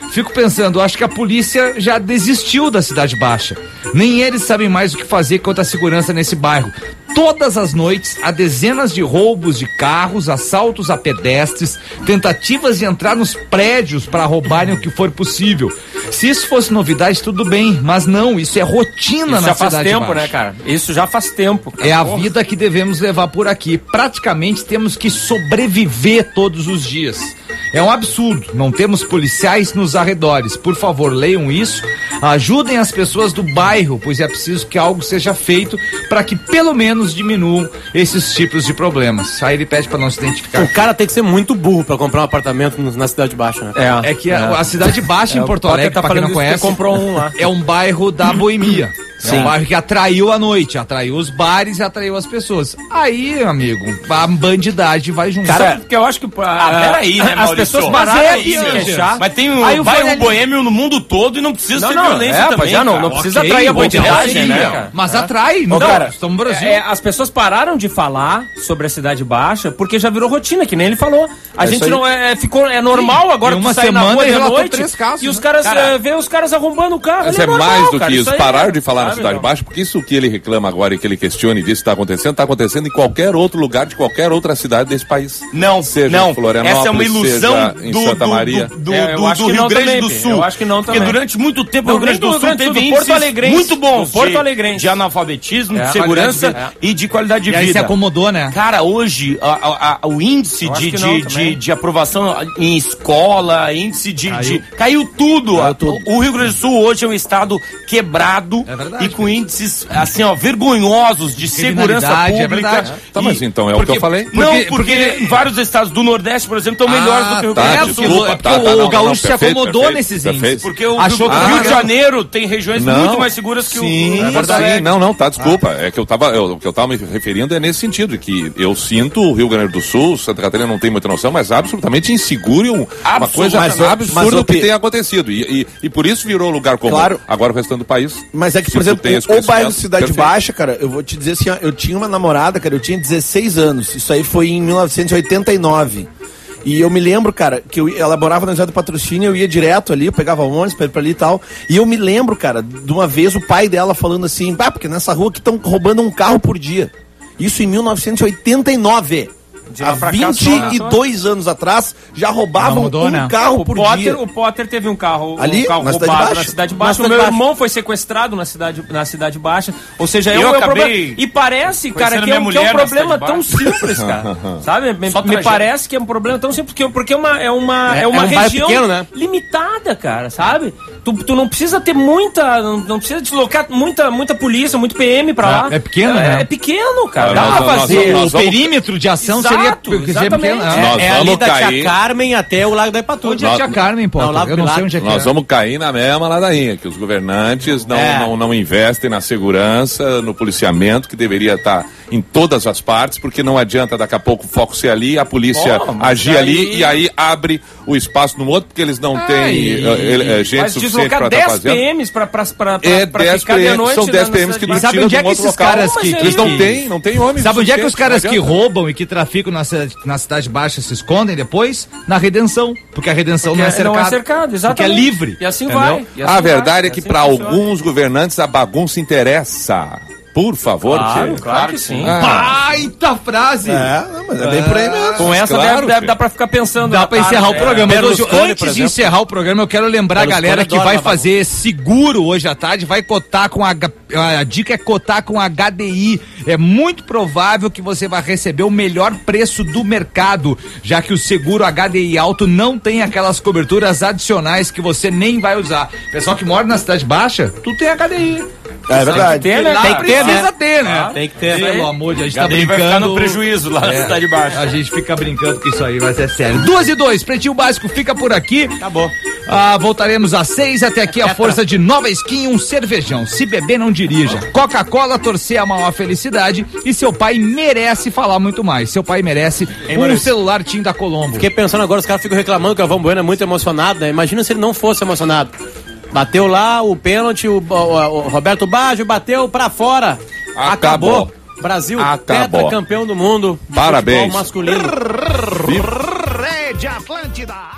Fico pensando, acho que a polícia já desistiu da Cidade Baixa. Nem eles sabem mais o que fazer quanto à segurança nesse bairro. Todas as noites, há dezenas de roubos de carros, assaltos a pedestres, tentativas de entrar nos prédios para roubarem o que for possível. Se isso fosse novidade, tudo bem, mas não, isso é rotina Isso na já faz Cidade tempo, Baixa. né, cara? Isso já faz tempo. cara. É a Porra. vida que devemos levar por aqui. Praticamente temos que sobreviver todos os dias. É um absurdo. Não temos policiais nos arredores. Por favor, leiam isso. Ajudem as pessoas do bairro, pois é preciso que algo seja feito para que pelo menos diminuam esses tipos de problemas. Aí ele pede para não se identificar. O cara tem que ser muito burro pra comprar um apartamento no- na Cidade Baixa, né? É, É que a, a Cidade Baixa É, em o Porto Potter Alegre, tá pra quem não falando isso conhece, porque comprou um lá. é um bairro da boemia. É Sim. um bairro que atraiu a noite, atraiu os bares e atraiu as pessoas. Aí, amigo, a bandidagem vai juntar. Cara, porque eu acho que. Ah, peraí, né, As Maurício? pessoas Mas pararam é, de se Bianca. queixar. Mas tem um Aí o bairro velho- boêmio no mundo todo e não precisa Não, ser não, violência é, também. pois já não, cara. não precisa Ok, atrair a bandidagem, bandidagem, né, né? cara? Mas atrai, não, cara, estamos no Brasil. É, as pessoas pararam de falar sobre a Cidade Baixa porque já virou rotina, que nem ele falou. A É isso gente aí. não é, ficou, é normal agora Em tu uma sair na semana rua ele de relatou noite três casos, e os né? caras Cara, é, vê os caras arrombando o carro. Mas ali é normal, mais do cara, que isso. aí Pararam é- de falar na sabe, Cidade não? Baixa, porque isso que ele reclama agora e que ele questiona e diz que está acontecendo, está acontecendo em qualquer outro lugar de qualquer outra cidade desse país. Não, Seja não. em Florianópolis, Essa é uma ilusão seja em do, Santa do- Maria. do, do, É, eu do- acho do que Rio não Grande também, do Pi. Sul. Eu acho que não Porque também. durante muito tempo Não, o Rio Grande nem do do Sul Rio Grande do teve Sul, do Porto índices Alegrense. muito bons Do Porto de, Alegrense. de analfabetismo, É, de segurança qualidade e de qualidade de E aí vida. se acomodou, né? Cara, hoje a- a- a- o índice Eu acho de, que não de, também. de, de aprovação em escola, índice de. Caiu. de- caiu tudo. Caiu tudo. O, o Rio Grande do Sul hoje é um estado quebrado É verdade. e com índices assim, ó, vergonhosos de segurança Criminalidade, é pública. verdade. Tá, mas E- então é o que eu falei. Não, Porque- porque, porque- vários estados do Nordeste, por exemplo, estão melhores do que o Rio tá, Grande É, do porque, Sul. o- tá, porque tá, o não, não, gaúcho não, se perfeito, acomodou perfeito, nesses perfeito. índices. Porque o, Achou o que Rio tava- de Janeiro tem regiões Não. muito mais seguras que Sim, o Porto Alegre. sim, não, não, tá, desculpa. É que eu tava, eu- o que eu tava me referindo é nesse sentido, que eu sinto o Rio Grande do Sul, Santa Catarina não tem muita noção, mas absolutamente inseguro e um- uma coisa Mas, ó, absurda mas, ó, o que Pi- tem acontecido. E, e, e por isso virou lugar comum. Claro. Agora o restante do país. Mas é que, se por tu exemplo, tem esse o bairro conhecimento, Cidade perfeito. Baixa, cara, eu vou te dizer assim, ó, eu tinha uma namorada, cara, eu tinha dezesseis anos. Isso aí foi em mil novecentos e oitenta e nove. E eu me lembro, cara, que eu, ela morava na cidade do Patrocínio, eu ia direto ali, eu pegava ônibus pra ir pra ali e tal. E eu me lembro, cara, de uma vez o pai dela falando assim, ah, porque nessa rua que estão roubando um carro por dia. Isso em mil novecentos e oitenta e nove. De lá Há pra cá, vinte e dois anos atrás, já roubavam Não mudou, um né? carro O por Potter, dia. o Potter teve um carro, Ali, um carro na Cidade roubado Baixa? na Cidade Na Baixa. O Cidade meu Baixa. irmão foi sequestrado na Cidade, na cidade Baixa. Ou seja, é Eu um, é um acabei problema. E parece, cara, conhecendo que é, um, minha que é um mulher na problema Cidade tão Baixa. simples, cara. Sabe? Me, Só me tragédia. parece que é um problema tão simples, porque, porque é uma, é uma, É- é uma é um bairro região pequeno, né? limitada, cara, sabe? Tu, tu não precisa ter muita. Não, não precisa deslocar muita, muita polícia, muito P M pra É, lá. é pequeno, é, né? É pequeno, cara. Ah, Dá nós- pra nós- fazer. nós O vamos- perímetro de ação Exato, seria, seria exatamente. pequeno. Nós É, É ali vamos da cair- Tia Carmen até o Lago da Ipatu. onde é a Tia Carmen, pô? Não, lá Eu não sei pro onde é que Nós é. vamos cair na mesma ladainha, que os governantes não, É. não, não investem na segurança, no policiamento, que deveria estar em todas as partes, porque não adianta daqui a pouco o foco ser ali, a polícia Pô, mas agir aí- ali e aí abre o espaço no outro, porque eles não têm e- eh, ele- eh, gente Mas suficiente deslocar para estar dez fazendo. P Ms pra, pra, pra, pra, É pra dez ficar de P Ms, noite são na- dez na P Ms que cidade não E sabe tiram onde de é um que outro esses local. caras que- Eles não que- têm, não têm homens. Sabe onde é que os suficientes, caras não que adianta. roubam e que traficam na cidade, na cidade baixa se escondem depois? Na redenção. Porque a redenção não é cercada. Não é cercado, exatamente. Porque é livre. E assim entendeu? vai. e assim A vai, verdade e é que assim para funciona. alguns governantes a bagunça interessa. Por favor, Claro, Tchê. claro que sim. Ah, Baita frase! É, não, mas é bem por aí mesmo. Com essa claro, deve, deve filho. dar pra ficar pensando. Dá na pra tarde, encerrar o é. programa. Mas hoje, Berlusconi, por antes de exemplo. encerrar o programa, eu quero lembrar a Berlusconi galera que adora vai uma bagunça. fazer seguro hoje à tarde, vai cotar com a, a dica é cotar com H D I. É muito provável que você vai receber o melhor preço do mercado, já que o seguro H D I alto não tem aquelas coberturas adicionais que você nem vai usar. Pessoal que mora na cidade baixa, tu tem H D I. É verdade. Tem, né? Lá Tem que ter, precisa né? ter, né? Tem que ter. Pelo amor de Deus, a gente tá H D I vai brincando. ficar no prejuízo lá na É, Cidade Baixa. A gente fica brincando com isso aí, mas é sério. Duas e dois, Pretinho Básico fica por aqui. Acabou. Ah, voltaremos às seis, até aqui a força de Nova Skin, um cervejão. Se beber, não dirija. Coca-Cola, torcer a maior felicidade. E seu pai merece falar muito mais. Seu pai merece um celular Tim da Colombo. Fiquei pensando agora, os caras ficam reclamando que o Galvão Bueno é muito emocionado, né? Imagina se ele não fosse emocionado. Bateu lá o pênalti, o, o- o Roberto Baggio bateu pra fora. Acabou. Brasil, Acabou. tetracampeão do mundo. de Parabéns. futebol masculino. Rede Atlântida.